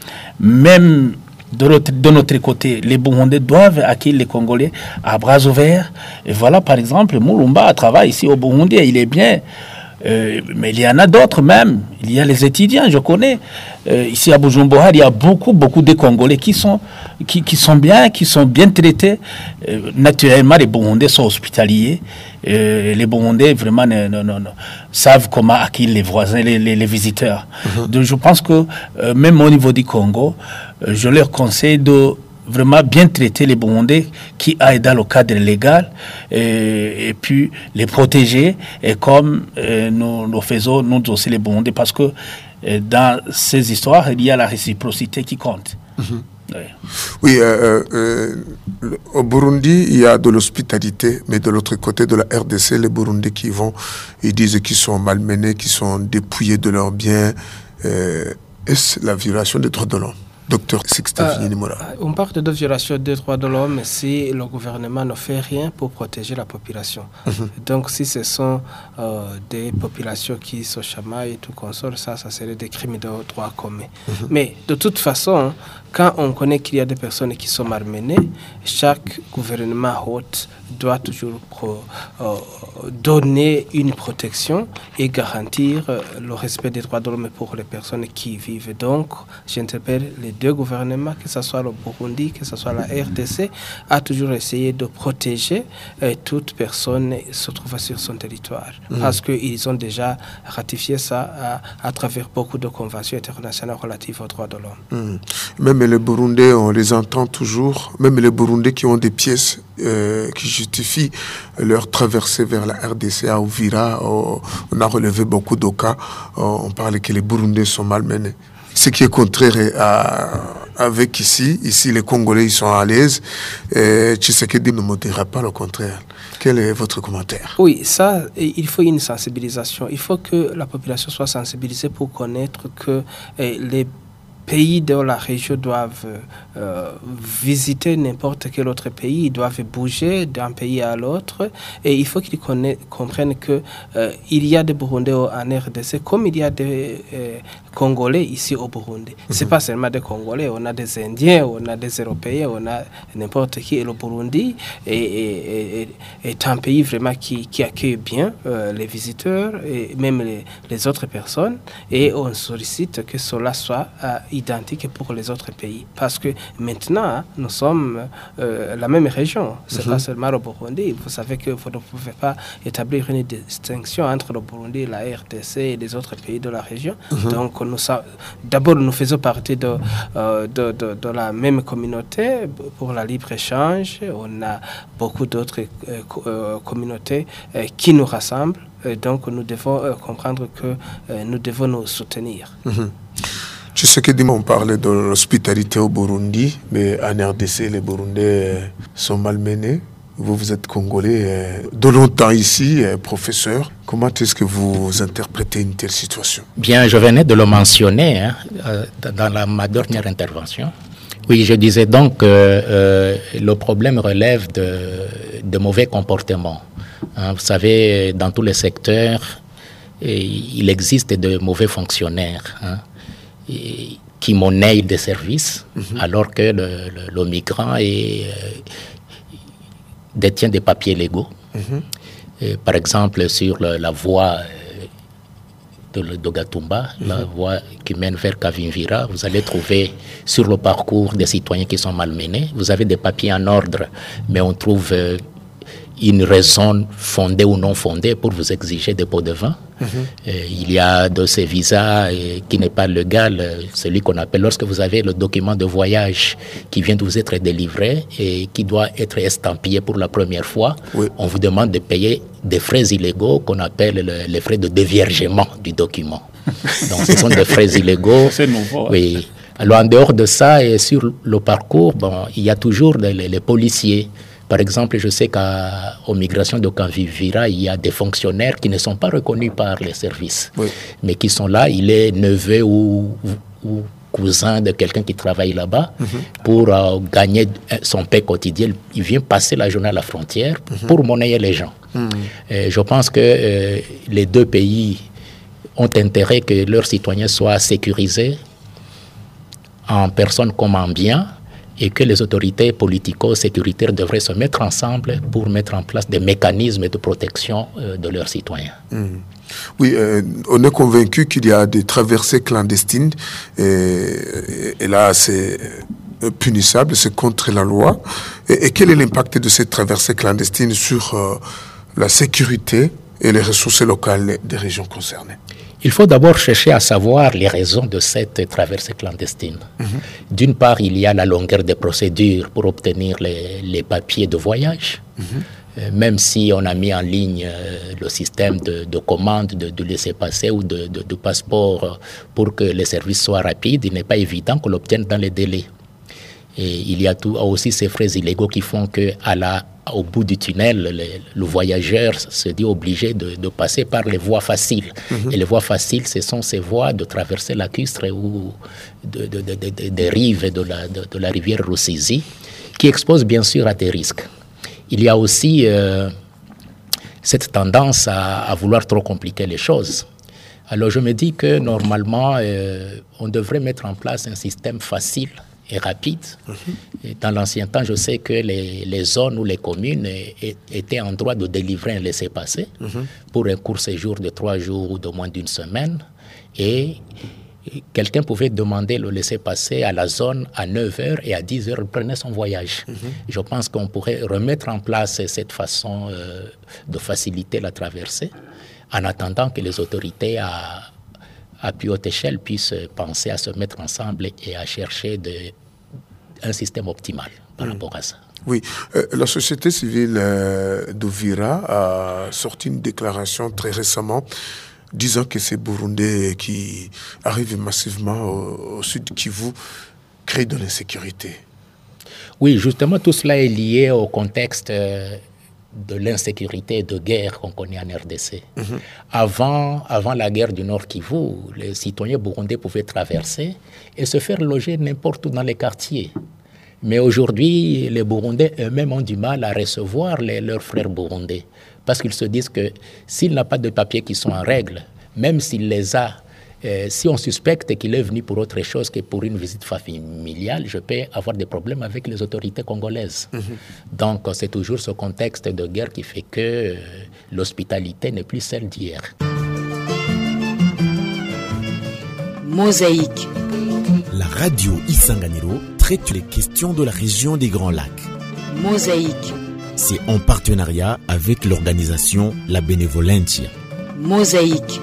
[SPEAKER 5] Même de notre, de notre côté, les Burundais doivent accueillir les Congolais à bras ouverts. Et voilà, par exemple, Moulumba travaille ici au Burundi, il est bien. Euh, mais il y en a d'autres même. Il y a les étudiants, je connais. Euh, ici à Bujumbura, il y a beaucoup, beaucoup de Congolais qui sont, qui, qui sont bien, qui sont bien traités. Euh, naturellement, les Burundais sont hospitaliers. Euh, les Burundais, vraiment, ne, ne, ne, ne, savent comment accueillir les voisins, les, les, les visiteurs. Mm-hmm. Donc, je pense que, euh, même au niveau du Congo, euh, je leur conseille de vraiment bien traiter les Burundais qui aillent dans le cadre légal et, et puis les protéger et comme euh, nous, nous faisons nous aussi les Burundais parce que euh, dans ces histoires il y a la réciprocité qui compte. Mm-hmm. Oui,
[SPEAKER 3] oui euh, euh, au Burundi, il y a de l'hospitalité, mais de l'autre côté de la R D C, les Burundais qui vont, ils disent qu'ils sont malmenés, qu'ils sont dépouillés de leurs biens. Euh, est-ce la violation des droits de l'homme? Docteur Sixte Vignimora.
[SPEAKER 4] Euh, on parle de violation des droits de l'homme si le gouvernement ne fait rien pour protéger la population. Mm-hmm. Donc, si ce sont euh, des populations qui se chamaillent et tout consort, ça, ça serait des crimes de droit commun. Mm-hmm. Mais de toute façon, quand on connaît qu'il y a des personnes qui sont malmenées, chaque gouvernement hôte doit toujours pro, euh, donner une protection et garantir euh, le respect des droits de l'homme pour les personnes qui vivent. Donc, j'interpelle les deux gouvernements, que ce soit le Burundi, que ce soit la R D C, à toujours essayer de protéger euh, toute personne se trouvant sur son territoire. Mmh. Parce qu'ils ont déjà ratifié ça à, à travers beaucoup de conventions internationales relatives aux droits de l'homme.
[SPEAKER 3] Mmh. Même les Burundais, on les entend toujours, même les Burundais qui ont des pièces euh, qui justifient leur traversée vers la R D C à Uvira, on, on a relevé beaucoup de cas, on parle que les Burundais sont malmenés. Ce qui est contraire à, avec ici. Ici, les Congolais, ils sont à l'aise. Tshisekedi ne me dira pas le contraire. Quel est votre commentaire?
[SPEAKER 4] Oui, ça, il faut une sensibilisation. Il faut que la population soit sensibilisée pour connaître que eh, les pays de la région doivent euh, visiter n'importe quel autre pays, ils doivent bouger d'un pays à l'autre et il faut qu'ils comprennent qu'il euh, y a des Burundais en R D C comme il y a des euh, Congolais ici au Burundi. Mm-hmm. Ce n'est pas seulement des Congolais, on a des Indiens, on a des Européens, on a n'importe qui. Et le Burundi est, est, est, est un pays vraiment qui, qui accueille bien euh, les visiteurs et même les, les autres personnes et on sollicite que cela soit euh, identique pour les autres pays. Parce que maintenant, nous sommes euh, la même région. Ce n'est mm-hmm. pas seulement le Burundi. Vous savez que vous ne pouvez pas établir une distinction entre le Burundi, la R D C et les autres pays de la région. Mm-hmm. Donc, nous, d'abord, nous faisons partie de, euh, de, de, de la même communauté pour la libre-échange. On a beaucoup d'autres euh, communautés euh, qui nous rassemblent. Et donc, nous devons euh, comprendre que euh, nous devons nous soutenir.
[SPEAKER 3] Mm-hmm. Je sais que on parlait de l'hospitalité au Burundi, mais en R D C, les Burundais sont malmenés. Vous, vous êtes Congolais de longtemps ici, professeur. Comment est-ce que vous interprétez une telle situation?
[SPEAKER 6] Bien, je venais de le mentionner hein, dans la, ma dernière intervention. Oui, je disais donc que euh, le problème relève de, de mauvais comportements. Hein, vous savez, dans tous les secteurs, il existe de mauvais fonctionnaires. Hein, Et, qui monnaient des services, mm-hmm. alors que le, le, le migrant est, euh, détient des papiers légaux. Mm-hmm. Et, par exemple, sur le, la voie de, de Gatumba, mm-hmm. la voie qui mène vers Kavimvira, vous allez trouver sur le parcours des citoyens qui sont malmenés, vous avez des papiers en ordre, mais on trouve euh, une raison fondée ou non fondée pour vous exiger des pots de vin. Mm-hmm. Euh, il y a de ces visas euh, qui n'est pas légal, euh, celui qu'on appelle lorsque vous avez le document de voyage qui vient de vous être délivré et qui doit être estampillé pour la première fois, oui. On vous demande de payer des frais illégaux qu'on appelle le, les frais de déviergement du document. Donc ce sont des frais illégaux.
[SPEAKER 5] C'est nouveau.
[SPEAKER 6] Oui. Alors en dehors de ça et sur le parcours, bon, il y a toujours les, les policiers. Par exemple, je sais qu'aux migrations de Kavimvira, il y a des fonctionnaires qui ne sont pas reconnus par les services, oui. mais qui sont là, il est neveu ou, ou cousin de quelqu'un qui travaille là-bas, mm-hmm. pour euh, gagner son pain quotidien. Il vient passer la journée à la frontière mm-hmm. pour monnayer les gens. Mm-hmm. Et je pense que euh, les deux pays ont intérêt que leurs citoyens soient sécurisés en personne comme en biens, et que les autorités politico-sécuritaires devraient se mettre ensemble pour mettre en place des mécanismes de protection euh, de leurs citoyens.
[SPEAKER 3] Mmh. Oui, euh, on est convaincu qu'il y a des traversées clandestines, et, et là c'est punissable, c'est contre la loi. Et, et quel est l'impact de ces traversées clandestines sur euh, la sécurité et les ressources locales des régions concernées?
[SPEAKER 6] Il faut d'abord chercher à savoir les raisons de cette traversée clandestine. Mm-hmm. D'une part, il y a la longueur des procédures pour obtenir les, les papiers de voyage. Mm-hmm. Euh, même si on a mis en ligne euh, le système de, de commande, de, de laissez-passer ou de, de, de passeport euh, pour que les services soient rapides, il n'est pas évident qu'on l'obtienne dans les délais. Et il y a tout, aussi ces frais illégaux qui font qu'à la au bout du tunnel, le, le voyageur se dit obligé de, de passer par les voies faciles. Mm-hmm. Et les voies faciles, ce sont ces voies de traverser la Custre ou de, de, de, de, de, des rives de la, de, de la rivière Rusizi, qui exposent bien sûr à des risques. Il y a aussi euh, cette tendance à, à vouloir trop compliquer les choses. Alors je me dis que normalement, euh, on devrait mettre en place un système facile et rapide. Mm-hmm. Et dans l'ancien temps, je sais que les, les zones ou les communes est, étaient en droit de délivrer un laissez-passer mm-hmm. pour un court séjour de trois jours ou de moins d'une semaine. Et, et quelqu'un pouvait demander le laissez-passer à la zone à neuf heures et à dix heures, il prenait son voyage. Mm-hmm. Je pense qu'on pourrait remettre en place cette façon euh, de faciliter la traversée en attendant que les autorités à à plus haute échelle, puissent penser à se mettre ensemble et à chercher de, un système optimal par mmh. rapport à ça.
[SPEAKER 3] Oui, euh, la société civile euh, d'Uvira a sorti une déclaration très récemment disant que ces Burundais qui arrivent massivement au, au sud Kivu créent de l'insécurité.
[SPEAKER 6] Oui, justement, tout cela est lié au contexte euh, de l'insécurité et de guerre qu'on connaît en R D C. Mm-hmm. Avant, avant la guerre du Nord Kivu, les citoyens burundais pouvaient traverser et se faire loger n'importe où dans les quartiers. Mais aujourd'hui, les Burundais eux-mêmes ont du mal à recevoir les, leurs frères burundais parce qu'ils se disent que s'il n'a pas de papiers qui sont en règle, même s'il les a, Euh, si on suspecte qu'il est venu pour autre chose que pour une visite familiale, je peux avoir des problèmes avec les autorités congolaises. Mm-hmm. Donc, c'est toujours ce contexte de guerre qui fait que euh, l'hospitalité n'est plus celle d'hier.
[SPEAKER 1] Mosaïque.
[SPEAKER 2] La radio Isanganiro traite les questions de la région des Grands Lacs.
[SPEAKER 1] Mosaïque.
[SPEAKER 2] C'est en partenariat avec l'organisation La Benevolencia.
[SPEAKER 1] Mosaïque.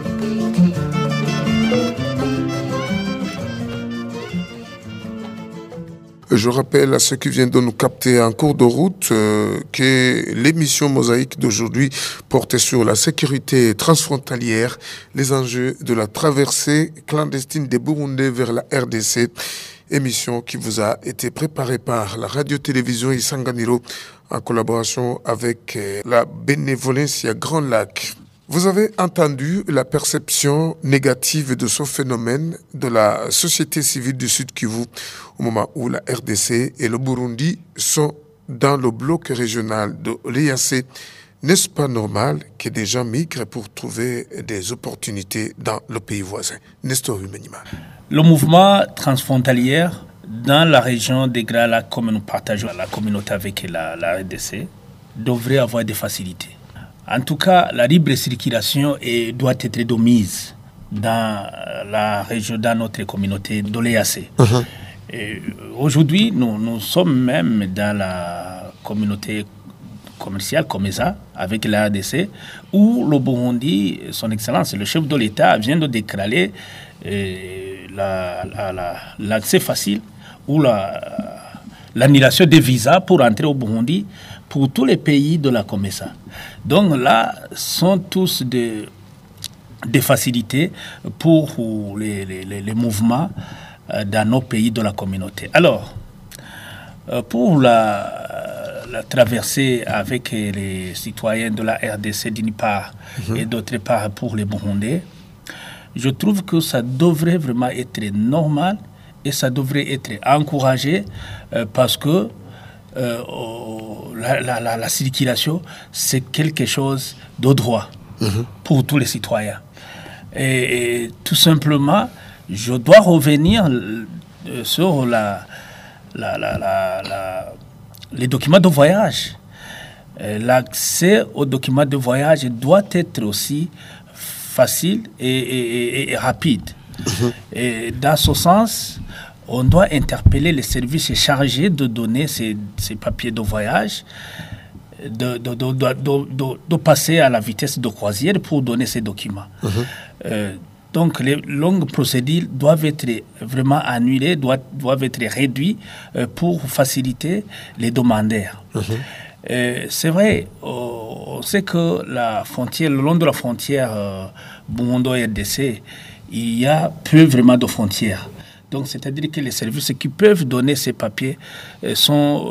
[SPEAKER 3] Je rappelle à ceux qui viennent de nous capter en cours de route euh, que l'émission Mosaïque d'aujourd'hui portait sur la sécurité transfrontalière, les enjeux de la traversée clandestine des Burundais vers la R D C. Émission qui vous a été préparée par la radio-télévision Isanganiro en collaboration avec euh, la Benevolencia Grand Lac. Vous avez entendu la perception négative de ce phénomène de la société civile du Sud Kivu au moment où la R D C et le Burundi sont dans le bloc régional de l'E A C. N'est-ce pas normal que des gens migrent pour trouver des opportunités dans le pays voisin? Nestor Humeniman.
[SPEAKER 5] Le mouvement transfrontalier dans la région des Grands Lacs, comme nous partageons la communauté avec la, la R D C, devrait avoir des facilités. En tout cas, la libre circulation est, doit être de mise dans la région, dans notre communauté de l'E A C. Uh-huh. Et aujourd'hui, nous, nous sommes même dans la communauté commerciale, Comesa, avec la R D C, où le Burundi, son Excellence, le chef de l'État, vient de déclarer euh, la, la, la, l'accès facile ou la, l'annulation des visas pour entrer au Burundi pour tous les pays de la Comesa. Donc là, sont tous des, des facilités pour les, les, les mouvements dans nos pays de la communauté. Alors, pour la, la traversée avec les citoyens de la R D C d'une part mmh. et d'autre part pour les Burundais, je trouve que ça devrait vraiment être normal et ça devrait être encouragé euh, parce que euh, la, la, la, la circulation, c'est quelque chose de droit mmh. pour tous les citoyens. Et, et tout simplement, je dois revenir sur la, la, la, la, la, les documents de voyage. L'accès aux documents de voyage doit être aussi facile et, et, et rapide. Mmh. Et dans ce sens, on doit interpeller les services chargés de donner ces, ces papiers de voyage de, de, de, de, de, de passer à la vitesse de croisière pour donner ces documents. Mm-hmm. euh, donc les longues procédures doivent être vraiment annulées, doivent, doivent être réduites euh, pour faciliter les demandeurs. Mm-hmm. euh, c'est vrai, euh, on sait que la frontière, le long de la frontière euh, Burundi-R D C, il y a peu vraiment de frontières. Donc, c'est-à-dire que les services qui peuvent donner ces papiers euh, sont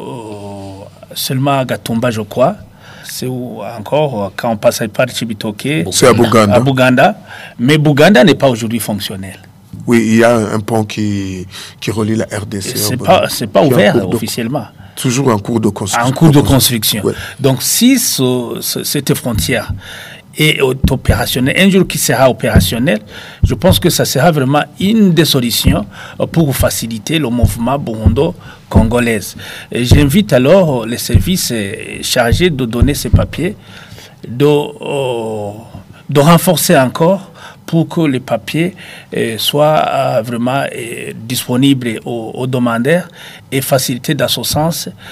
[SPEAKER 5] euh, seulement à Gatumba, je crois. C'est où, encore, quand on passe par Chibitoke.
[SPEAKER 3] C'est à Buganda.
[SPEAKER 5] À Buganda. Mais Buganda n'est pas aujourd'hui fonctionnel.
[SPEAKER 3] Oui, il y a un pont qui, qui relie la R D C.
[SPEAKER 5] C'est pas, c'est pas ouvert officiellement.
[SPEAKER 3] De, toujours en cours de construction.
[SPEAKER 5] En cours de construction. Ouais. Donc, si ce, ce, cette frontière est opérationnel, un jour qui sera opérationnel, je pense que ça sera vraiment une des solutions pour faciliter le mouvement burundo-congolais. Et j'invite alors les services chargés de donner ces papiers de, euh, de renforcer encore pour que les papiers euh, soient euh, vraiment euh, disponibles aux, aux demandeurs et faciliter dans ce sens euh,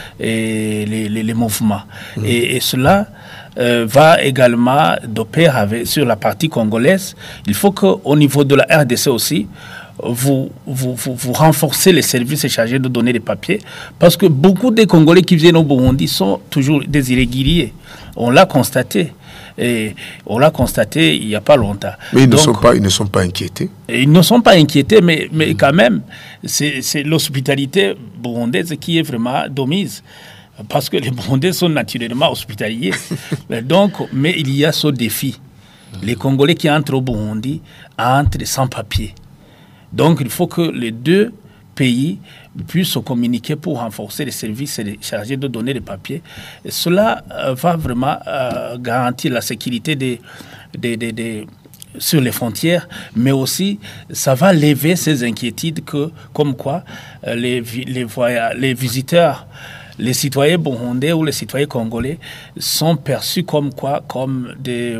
[SPEAKER 5] les, les, les mouvements. Mmh. Et, et cela Euh, va également de pair avec, sur la partie congolaise. Il faut qu'au niveau de la R D C aussi, vous, vous, vous, vous renforcez les services chargés de donner des papiers, parce que beaucoup des Congolais qui viennent au Burundi sont toujours des irréguliers. On l'a constaté. Et on l'a constaté il n'y a pas longtemps.
[SPEAKER 3] Mais ils, Donc, ne, sont pas, ils ne sont pas inquiétés.
[SPEAKER 5] Ils ne sont pas inquiétés, mais, mais quand même, c'est, c'est l'hospitalité burundaise qui est vraiment de mise. Parce que les Burundais sont naturellement hospitaliers. Donc, mais il y a ce défi. Les Congolais qui entrent au Burundi entrent sans papier. Donc, il faut que les deux pays puissent se communiquer pour renforcer les services chargés de donner les papiers. Et cela euh, va vraiment euh, garantir la sécurité des, des, des, des, sur les frontières, mais aussi ça va lever ces inquiétudes que, comme quoi euh, les, les, voya- les visiteurs, les citoyens burundais ou les citoyens congolais sont perçus comme quoi, comme des,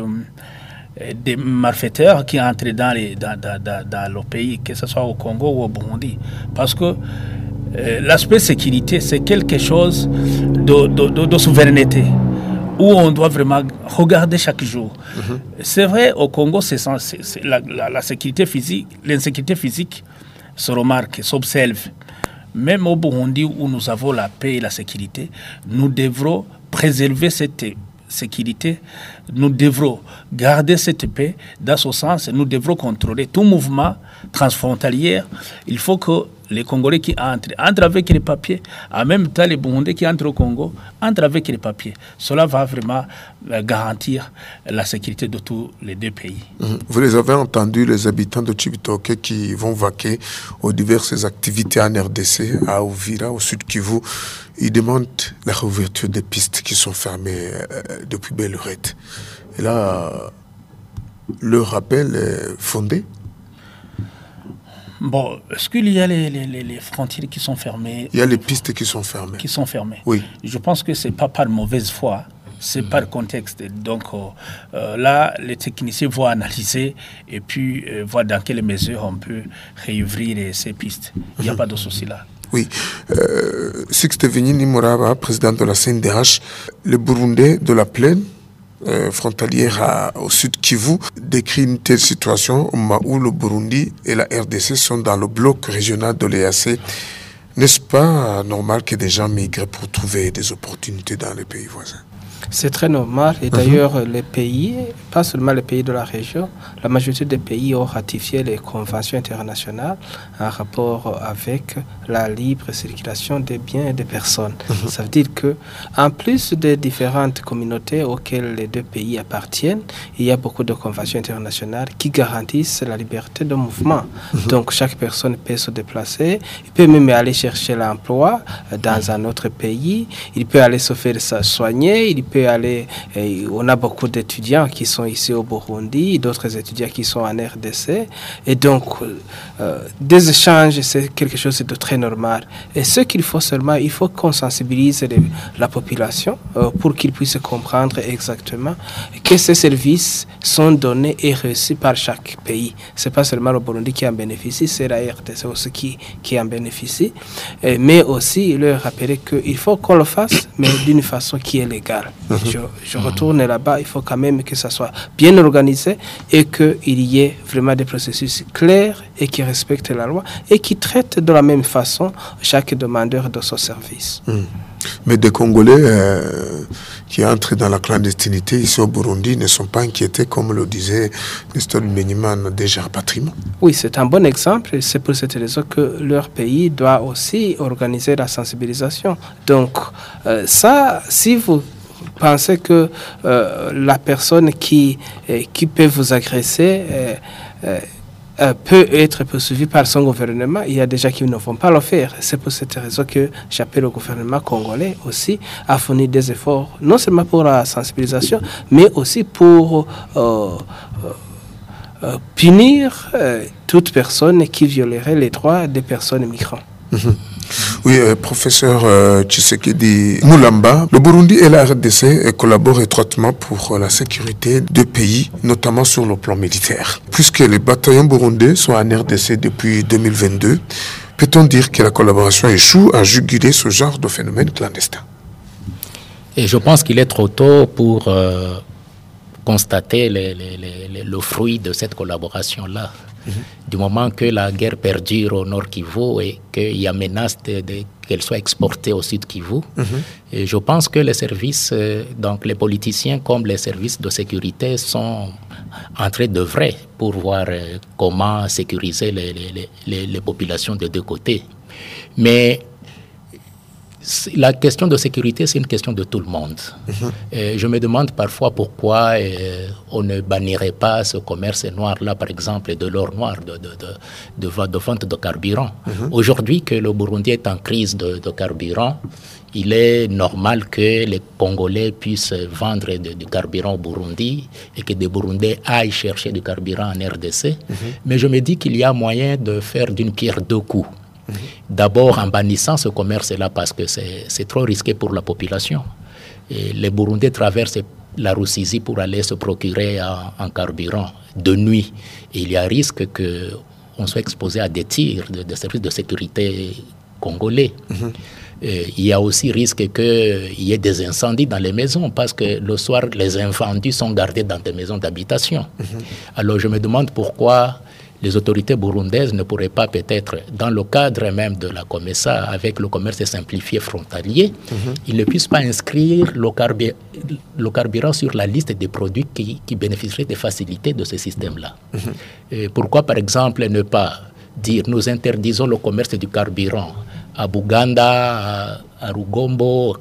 [SPEAKER 5] euh, des malfaiteurs qui entrent dans, les, dans, dans, dans, dans le pays, que ce soit au Congo ou au Burundi. Parce que euh, l'aspect sécurité, c'est quelque chose de, de, de, de souveraineté, où on doit vraiment regarder chaque jour. Mm-hmm. C'est vrai, au Congo, c'est, c'est, c'est la, la, la sécurité physique, l'insécurité physique se remarque, s'observe. Même au Burundi, où nous avons la paix et la sécurité, nous devrons préserver cette sécurité, nous devrons garder cette paix. Dans ce sens, nous devrons contrôler tout mouvement transfrontalier. Il faut que les Congolais qui entrent, entrent avec les papiers. En même temps, les Burundais qui entrent au Congo, entrent avec les papiers. Cela va vraiment garantir la sécurité de tous les deux pays.
[SPEAKER 3] Vous les avez entendus, les habitants de Chibitoke qui vont vaquer aux diverses activités en R D C, à Uvira, au sud Kivu. Ils demandent la réouverture des pistes qui sont fermées euh, depuis belle lurette. Et là, le rappel est fondé.
[SPEAKER 5] Bon, est-ce qu'il y a les, les, les frontières qui sont fermées?
[SPEAKER 3] Il y a les pistes qui sont fermées.
[SPEAKER 5] Qui sont fermées.
[SPEAKER 3] Oui.
[SPEAKER 5] Je pense que ce n'est pas par mauvaise foi, c'est par contexte. Donc euh, là, les techniciens vont analyser et puis euh, voir dans quelle mesure on peut réouvrir ces pistes. Il n'y a pas de souci là.
[SPEAKER 3] Oui. Euh, Sixte Vignini Moraba, président de la C N D H, le Burundais de la Plaine, Euh, frontalière à, au sud Kivu, décrit une telle situation au moment où le Burundi et la R D C sont dans le bloc régional de l'E A C. N'est-ce pas normal que des gens migrent pour trouver des opportunités dans les pays voisins?
[SPEAKER 4] C'est très normal et d'ailleurs mm-hmm. les pays, pas seulement les pays de la région, la majorité des pays ont ratifié les conventions internationales en rapport avec la libre circulation des biens et des personnes. Mm-hmm. Ça veut dire que en plus des différentes communautés auxquelles les deux pays appartiennent, il y a beaucoup de conventions internationales qui garantissent la liberté de mouvement. Mm-hmm. Donc chaque personne peut se déplacer, il peut même aller chercher l'emploi dans un autre pays, il peut aller se faire soigner, il peut aller, et on a beaucoup d'étudiants qui sont ici au Burundi, d'autres étudiants qui sont en R D C, et donc euh, des échanges, c'est quelque chose de très normal. Et ce qu'il faut seulement, il faut qu'on sensibilise les, la population euh, pour qu'ils puissent comprendre exactement que ces services sont donnés et reçus par chaque pays. C'est pas seulement le Burundi qui en bénéficie, c'est la R D C aussi qui, qui en bénéficie, et, mais aussi leur rappeler qu'il faut qu'on le fasse, mais d'une façon qui est légale. Mmh. Je, je retourne là-bas, il faut quand même que ça soit bien organisé et qu'il y ait vraiment des processus clairs et qui respectent la loi et qui traitent de la même façon chaque demandeur de ce service.
[SPEAKER 3] Mmh. Mais des Congolais euh, qui entrent dans la clandestinité ici au Burundi ne sont pas inquiétés, comme le disait Nestor Meniman, déjà rapatriement.
[SPEAKER 4] Oui, c'est un bon exemple. C'est pour cette raison que leur pays doit aussi organiser la sensibilisation. Donc, euh, ça, si vous pensez que euh, la personne qui, euh, qui peut vous agresser euh, euh, Euh, peut être poursuivi par son gouvernement, il y a déjà qui ne vont pas le faire. C'est pour cette raison que j'appelle le gouvernement congolais aussi à fournir des efforts, non seulement pour la sensibilisation, mais aussi pour euh, euh, punir euh, toute personne qui violerait les droits des personnes migrantes.
[SPEAKER 3] Mmh. Oui, euh, professeur euh, Tshisekedi Moulamba, le Burundi et la R D C collaborent étroitement pour la sécurité du pays, notamment sur le plan militaire. Puisque les bataillons burundais sont en R D C depuis deux mille vingt-deux, peut-on dire que la collaboration échoue à juguler ce genre de phénomène clandestin?
[SPEAKER 6] Et je pense qu'il est trop tôt pour euh, constater les, les, les, le fruit de cette collaboration-là. Mmh. Du moment que la guerre perdure au nord Kivu et qu'il y a menace de, de, qu'elle soit exportée au sud Kivu, mmh. et je pense que les services, euh, donc les politiciens comme les services de sécurité sont en train d'œuvrer pour voir euh, comment sécuriser les, les, les, les populations des deux côtés. Mais la question de sécurité, c'est une question de tout le monde. Mmh. Et je me demande parfois pourquoi euh, on ne bannirait pas ce commerce noir-là, par exemple, de l'or noir, de, de, de, de, de vente de carburant. Mmh. Aujourd'hui que le Burundi est en crise de, de carburant, il est normal que les Congolais puissent vendre de, du carburant au Burundi et que des Burundais aillent chercher du carburant en R D C. Mmh. Mais je me dis qu'il y a moyen de faire d'une pierre deux coups. D'abord en bannissant ce commerce-là parce que c'est, c'est trop risqué pour la population. Et les Burundais traversent la Rusizi pour aller se procurer un, un carburant de nuit. Et il y a risque qu'on soit exposé à des tirs des de services de sécurité congolais. Mm-hmm. Et il y a aussi risque qu'il y ait des incendies dans les maisons parce que le soir, les invendus sont gardés dans des maisons d'habitation. Mm-hmm. Alors je me demande pourquoi les autorités burundaises ne pourraient pas peut-être, dans le cadre même de la COMESA, avec le commerce simplifié frontalier, mm-hmm. ils ne puissent pas inscrire le, carbi- le carburant sur la liste des produits qui, qui bénéficieraient des facilités de ce système-là. Mm-hmm. Et pourquoi, par exemple, ne pas dire nous interdisons le commerce du carburant à Buganda, à, à Rugombo,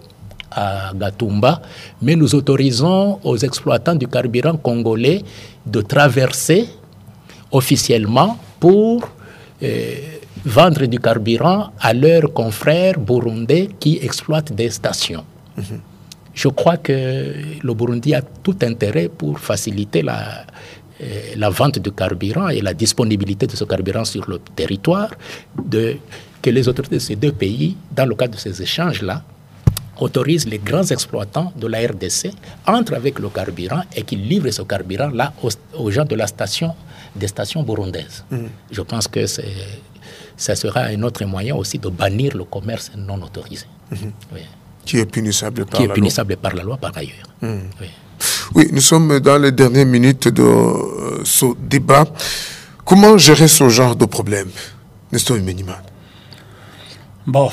[SPEAKER 6] à Gatumba, mais nous autorisons aux exploitants du carburant congolais de traverser officiellement pour euh, vendre du carburant à leurs confrères burundais qui exploitent des stations. Mmh. Je crois que le Burundi a tout intérêt pour faciliter la, euh, la vente de carburant et la disponibilité de ce carburant sur le territoire, de, que les autorités de ces deux pays, dans le cadre de ces échanges-là, autorisent les grands exploitants de la R D C, entrent avec le carburant et qu'ils livrent ce carburant-là aux, aux gens de la station, des stations burundaises. Mmh. Je pense que c'est, ça sera un autre moyen aussi de bannir le commerce non autorisé. Mmh. Oui.
[SPEAKER 3] Qui est punissable par
[SPEAKER 6] Qui
[SPEAKER 3] la
[SPEAKER 6] est punissable
[SPEAKER 3] loi.
[SPEAKER 6] par la loi par ailleurs. Mmh.
[SPEAKER 3] Oui. Oui, nous sommes dans les dernières minutes de euh, ce débat. Comment gérer ce genre de problème, Nestor Meniman?
[SPEAKER 5] Bon.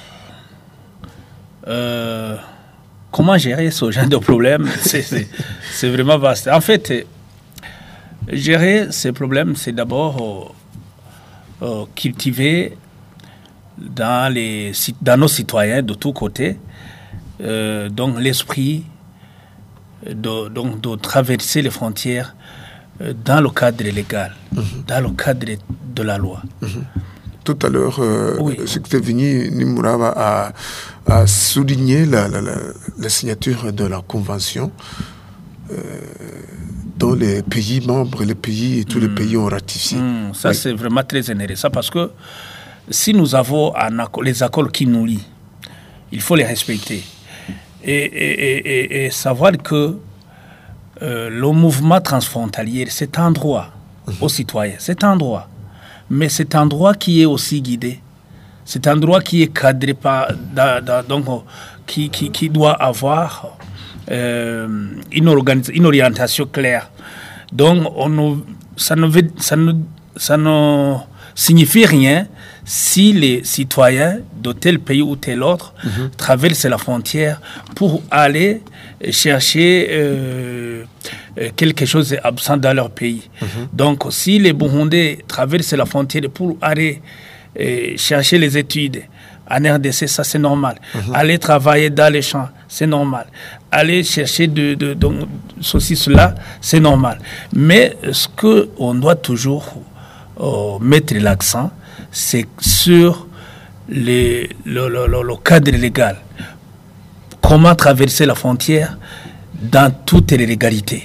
[SPEAKER 5] Euh, comment gérer ce genre de problème? c'est, c'est, c'est vraiment vaste. En fait, gérer ces problèmes, c'est d'abord euh, euh, cultiver dans, les, dans nos citoyens de tous côtés euh, donc l'esprit de, donc de traverser les frontières euh, dans le cadre légal, mmh. dans le cadre de la loi.
[SPEAKER 3] Mmh. Tout à l'heure, euh, oui. le secrétaire Vigny Nimuraba a, a souligné la, la, la, la signature de la convention euh, dont les pays membres, les pays, tous mmh. les pays ont ratifié.
[SPEAKER 5] Mmh, ça, oui. c'est vraiment très intéressant parce que si nous avons un accord, les accords qui nous lient, il faut les respecter. Et, et, et, et savoir que euh, le mouvement transfrontalier, c'est un droit mmh. aux citoyens, c'est un droit. Mais c'est un droit qui est aussi guidé. C'est un droit qui est cadré par, da, da, donc, qui, qui, qui doit avoir euh, une, organis- une orientation claire. Donc, on ne, ça, ne veut, ça, ne, ça ne signifie rien si les citoyens de tel pays ou tel autre mm-hmm. traversent la frontière pour aller chercher euh, quelque chose d'absent dans leur pays. Mm-hmm. Donc, si les Burundais traversent la frontière pour aller euh, chercher les études en R D C, ça c'est normal. Mm-hmm. Aller travailler dans les champs, c'est normal. Aller chercher de, de, de, de ceci, cela, c'est normal. Mais ce qu'on doit toujours euh, mettre l'accent, c'est sur les, le, le, le, le cadre légal. Comment traverser la frontière dans toutes les légalités.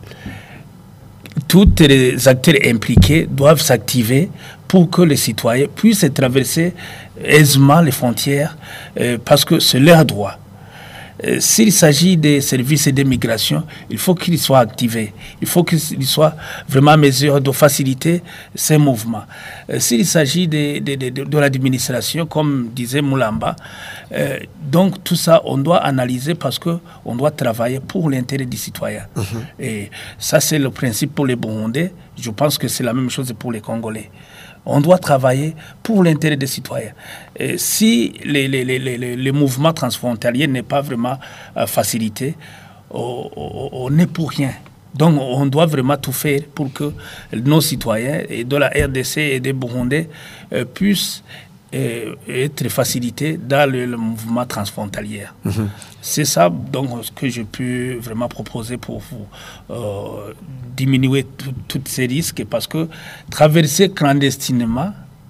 [SPEAKER 5] Tous les acteurs impliqués doivent s'activer pour que les citoyens puissent traverser aisément les frontières euh, parce que c'est leur droit. Euh, s'il s'agit des services d'immigration, il faut qu'ils soient activés. Il faut qu'ils soient vraiment à mesure de faciliter ces mouvements. Euh, s'il s'agit de, de, de, de l'administration, comme disait Moulamba, euh, donc tout ça, on doit analyser parce qu'on doit travailler pour l'intérêt des citoyens. Mmh. Et ça, c'est le principe pour les Burundais. Je pense que c'est la même chose pour les Congolais. On doit travailler pour l'intérêt des citoyens. Et si les, les, les, les, les mouvements transfrontaliers n'est pas vraiment euh, facilité, on, on, on n'est pour rien. Donc on doit vraiment tout faire pour que nos citoyens et de la R D C et des Burundais euh, puissent euh, être facilités dans le, le mouvement transfrontalier. Mmh. C'est ça donc ce que je peux vraiment proposer pour vous. Euh, diminuer tous ces risques parce que traverser clandestinement,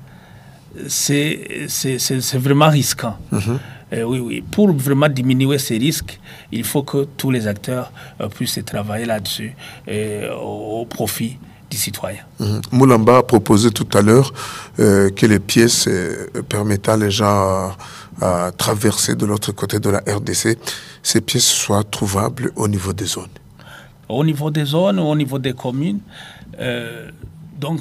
[SPEAKER 5] c'est, c'est, c'est, c'est vraiment risquant. Mmh. Euh, oui, oui. Pour vraiment diminuer ces risques, il faut que tous les acteurs euh, puissent travailler là-dessus euh, au, au profit des citoyens.
[SPEAKER 3] Mmh. Moulamba a proposé tout à l'heure euh, que les pièces euh, permettant les gens à, à traverser de l'autre côté de la R D C, ces pièces soient trouvables au niveau des zones.
[SPEAKER 5] Au niveau des zones, au niveau des communes. Euh, donc,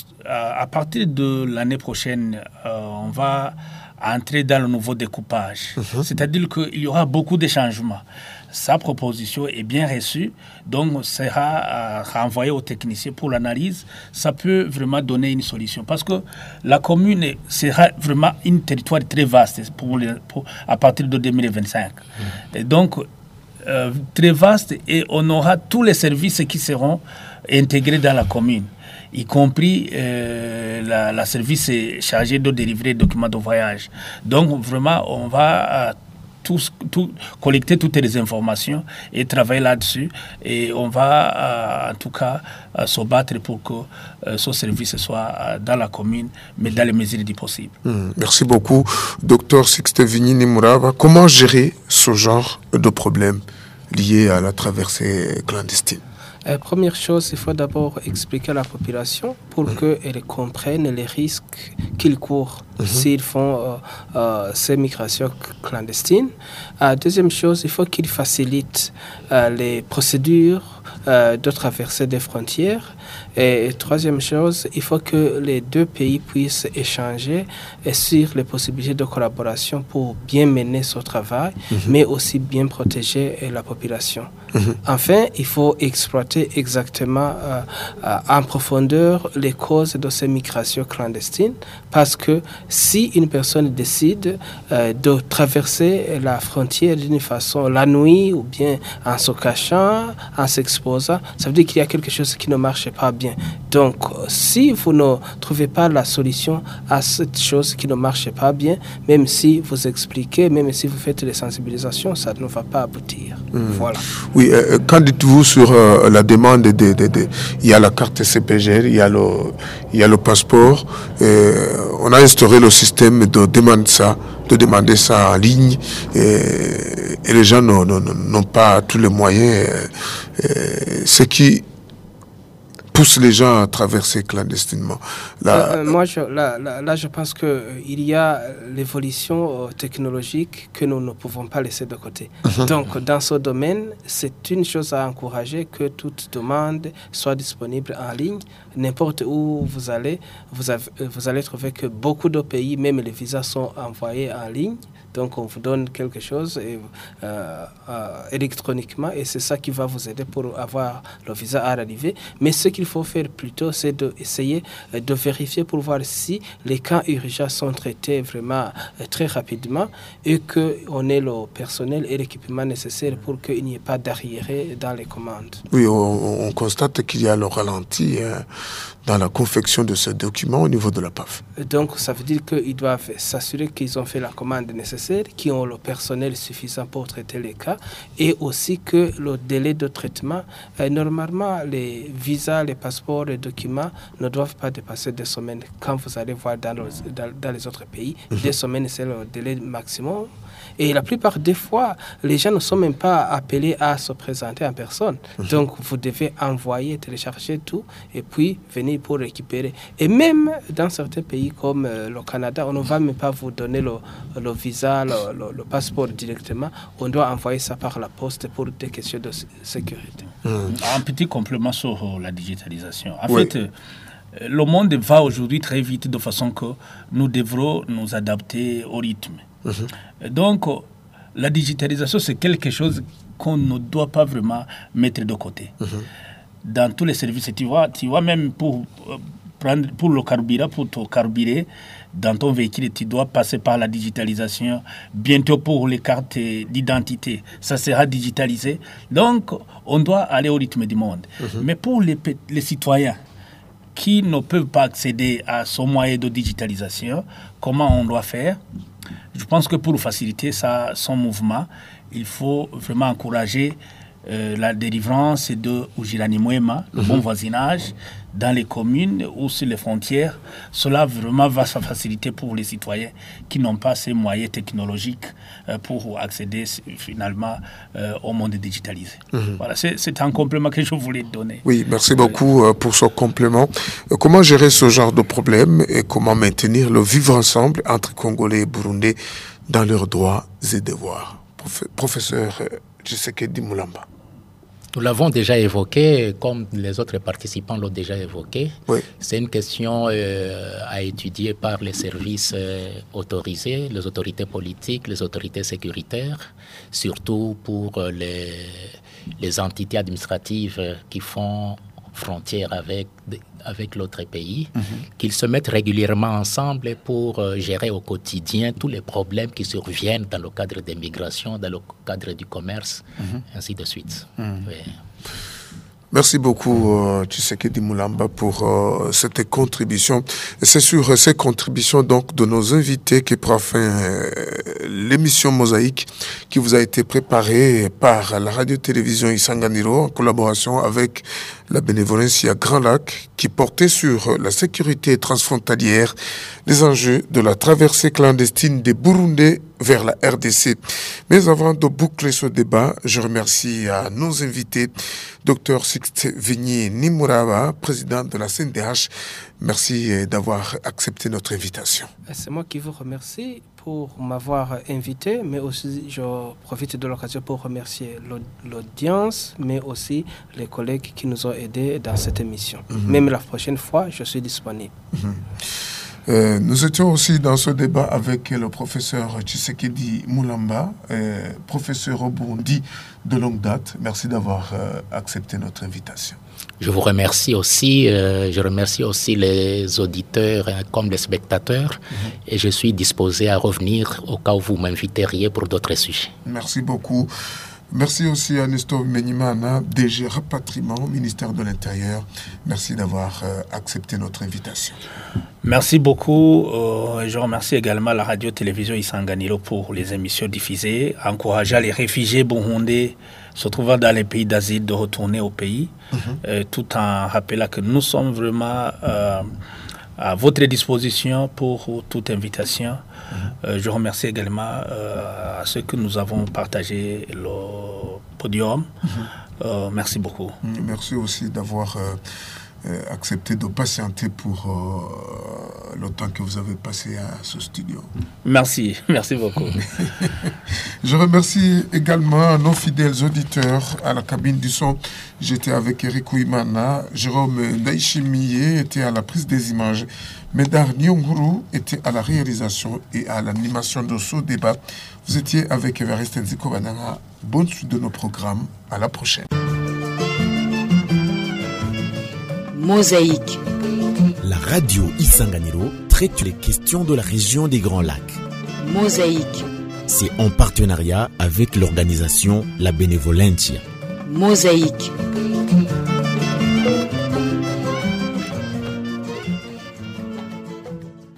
[SPEAKER 5] à, à partir de l'année prochaine, euh, on va entrer dans le nouveau découpage. Mmh. C'est-à-dire qu'il y aura beaucoup de changements. Sa proposition est bien reçue, donc sera euh, renvoyée aux techniciens pour l'analyse. Ça peut vraiment donner une solution. Parce que la commune sera vraiment un territoire très vaste pour les, pour, à partir de deux mille vingt-cinq. Mmh. Et donc, Euh, très vaste et on aura tous les services qui seront intégrés dans la commune, y compris euh, la, la service chargée de délivrer des documents de voyage. Donc vraiment, on va euh, tous, tout, collecter toutes les informations et travailler là-dessus et on va euh, en tout cas euh, se battre pour que euh, ce service soit euh, dans la commune, mais dans les mesures du possible.
[SPEAKER 3] Mmh, merci beaucoup. Docteur Sixte Vignini Mourava, comment gérer ce genre de problème lié à la traversée clandestine?
[SPEAKER 4] Euh, première chose, il faut d'abord expliquer à la population pour mmh. qu'elle comprenne les risques qu'ils courent mmh. s'ils font euh, euh, ces migrations clandestines. Euh, deuxième chose, il faut qu'ils facilitent euh, les procédures euh, de traversée des frontières. Et, et troisième chose, il faut que les deux pays puissent échanger et sur les possibilités de collaboration pour bien mener ce travail, mmh. mais aussi bien protéger la population. Mmh. Enfin, il faut exploiter exactement euh, euh, en profondeur les causes de ces migrations clandestines, parce que si une personne décide euh, de traverser la frontière d'une façon la nuit ou bien en se cachant, en s'exposant, ça veut dire qu'il y a quelque chose qui ne marche pas bien. Donc, si vous ne trouvez pas la solution à cette chose qui ne marche pas bien, même si vous expliquez, même si vous faites les sensibilisations, ça ne va pas aboutir. Mmh. Voilà.
[SPEAKER 3] Oui, euh, qu'en dites-vous sur euh, la demande de, de, de, de... Il y a la carte C P G L, il y a le, il y a le passeport. Euh, on a instauré le système de demander ça, de demander ça en ligne. Et, et les gens n'ont, n'ont, n'ont pas tous les moyens. Euh, ce qui pousse les gens à traverser clandestinement.
[SPEAKER 4] Là, euh, moi, je, là, là, là, je pense qu'il euh, y a l'évolution euh, technologique que nous ne pouvons pas laisser de côté. Mm-hmm. Donc, dans ce domaine, c'est une chose à encourager que toute demande soit disponible en ligne. N'importe où vous allez, vous, avez, vous allez trouver que beaucoup de pays, même les visas, sont envoyés en ligne. Donc, on vous donne quelque chose et, euh, euh, électroniquement et c'est ça qui va vous aider pour avoir le visa à l'arrivée. Mais ce qu'il faut faire plutôt, c'est d'essayer de vérifier pour voir si les cas urgents sont traités vraiment très rapidement et qu'on ait le personnel et l'équipement nécessaire pour qu'il n'y ait pas d'arriérés dans les commandes.
[SPEAKER 3] Oui, on, on constate qu'il y a le ralenti hein, dans la confection de ce document au niveau de la P A F.
[SPEAKER 4] Donc, ça veut dire qu'ils doivent s'assurer qu'ils ont fait la commande nécessaire, qu'ils ont le personnel suffisant pour traiter les cas et aussi que le délai de traitement, euh, normalement, les visas, les passeports, les documents ne doivent pas dépasser deux semaines. Quand vous allez voir dans, le, dans, dans les autres pays, mmh. deux semaines, c'est le délai maximum. Et la plupart des fois, les gens ne sont même pas appelés à se présenter en personne. Mmh. Donc, vous devez envoyer, télécharger tout et puis venir pour récupérer. Et même dans certains pays comme euh, le Canada, on ne va même pas vous donner le, le visa, le, le, le passeport directement. On doit envoyer ça par la poste pour des questions de sécurité.
[SPEAKER 5] Mmh. Un petit complément sur la digitalisation. En oui. fait, le monde va aujourd'hui très vite de façon que nous devrons nous adapter au rythme. Mmh. Donc, la digitalisation, c'est quelque chose qu'on ne doit pas vraiment mettre de côté. Mmh. Dans tous les services, tu vois, tu vois même pour, euh, prendre, pour le carburant, pour te carburer dans ton véhicule, tu dois passer par la digitalisation. Bientôt pour les cartes d'identité, ça sera digitalisé. Donc, on doit aller au rythme du monde. Mmh. Mais pour les, les citoyens qui ne peuvent pas accéder à ce moyen de digitalisation, comment on doit faire ? Je pense que pour faciliter ça, son mouvement, il faut vraiment encourager euh, la délivrance de Ujirani Mwema, le mm-hmm. bon voisinage, dans les communes ou sur les frontières. Cela vraiment va se faciliter pour les citoyens qui n'ont pas ces moyens technologiques euh, pour accéder finalement euh, au monde digitalisé. Mm-hmm. Voilà, c'est, c'est un complément que je voulais donner.
[SPEAKER 3] Oui, merci beaucoup euh, pour ce complément. Euh, comment gérer ce genre de problème et comment maintenir le vivre ensemble entre Congolais et Burundais dans leurs droits et devoirs? Prof- professeur euh, Tshisekedi Mulamba.
[SPEAKER 6] Nous l'avons déjà évoqué, comme les autres participants l'ont déjà évoqué.
[SPEAKER 3] Oui.
[SPEAKER 6] C'est une question euh, à étudier par les services euh, autorisés, les autorités politiques, les autorités sécuritaires, surtout pour euh, les, les entités administratives qui font frontière avec, avec l'autre pays, mm-hmm. qu'ils se mettent régulièrement ensemble pour euh, gérer au quotidien tous les problèmes qui surviennent dans le cadre des migrations, dans le cadre du commerce, mm-hmm. ainsi de suite. Mm-hmm. Oui.
[SPEAKER 3] Merci beaucoup, euh, Tshisekedi Mulamba, pour euh, cette contribution. Et c'est sur ces contributions donc de nos invités qui prend fin euh, l'émission Mosaïque qui vous a été préparée par la radio-télévision Isanganiro en collaboration avec la bénévolencia Grand Lac qui portait sur la sécurité transfrontalière, les enjeux de la traversée clandestine des Burundais vers la R D C. Mais avant de boucler ce débat, je remercie à nos invités, Dr Sixte Vigny Nimurawa, président de la C N D H. Merci d'avoir accepté notre invitation.
[SPEAKER 4] C'est moi qui vous remercie pour m'avoir invité, mais aussi je profite de l'occasion pour remercier l'audience, mais aussi les collègues qui nous ont aidés dans cette émission. Mm-hmm. Même la prochaine fois, je suis disponible.
[SPEAKER 3] Mm-hmm. Euh, nous étions aussi dans ce débat avec le professeur Tshisekedi Mulamba, euh, professeur au Burundi de longue date. Merci d'avoir euh, accepté notre invitation.
[SPEAKER 6] Je vous remercie aussi, euh, je remercie aussi les auditeurs hein, comme les spectateurs mm-hmm. et je suis disposé à revenir au cas où vous m'inviteriez pour d'autres sujets.
[SPEAKER 3] Merci beaucoup. Merci aussi à Nestor Menimana, D G Rapatriement, ministère de l'Intérieur. Merci d'avoir euh, accepté notre invitation.
[SPEAKER 5] Merci beaucoup. Euh, je remercie également la radio-télévision Isanganiro pour les émissions diffusées, encourageant les réfugiés burundais se trouvant dans les pays d'asile de retourner au pays, mm-hmm. euh, tout en rappelant que nous sommes vraiment euh, à votre disposition pour toute invitation. Mm-hmm. Euh, je remercie également euh, à ceux que nous avons partagé le podium. Mm-hmm. Euh, merci beaucoup.
[SPEAKER 3] Merci aussi d'avoir... Euh euh, accepté de patienter pour euh, le temps que vous avez passé à ce studio.
[SPEAKER 5] Merci, merci beaucoup.
[SPEAKER 3] Je remercie également nos fidèles auditeurs à la cabine du son. J'étais avec Eric Ouimana, Jérôme Ndaïchimiye était à la prise des images, Médard Nyonguru était à la réalisation et à l'animation de ce débat. Vous étiez avec Everest Nziko Bananga. Bonne suite de nos programmes. À la prochaine.
[SPEAKER 1] Mosaïque.
[SPEAKER 2] La radio Isanganiro traite les questions de la région des Grands Lacs.
[SPEAKER 1] Mosaïque.
[SPEAKER 2] C'est en partenariat avec l'organisation La Benevolentia.
[SPEAKER 1] Mosaïque.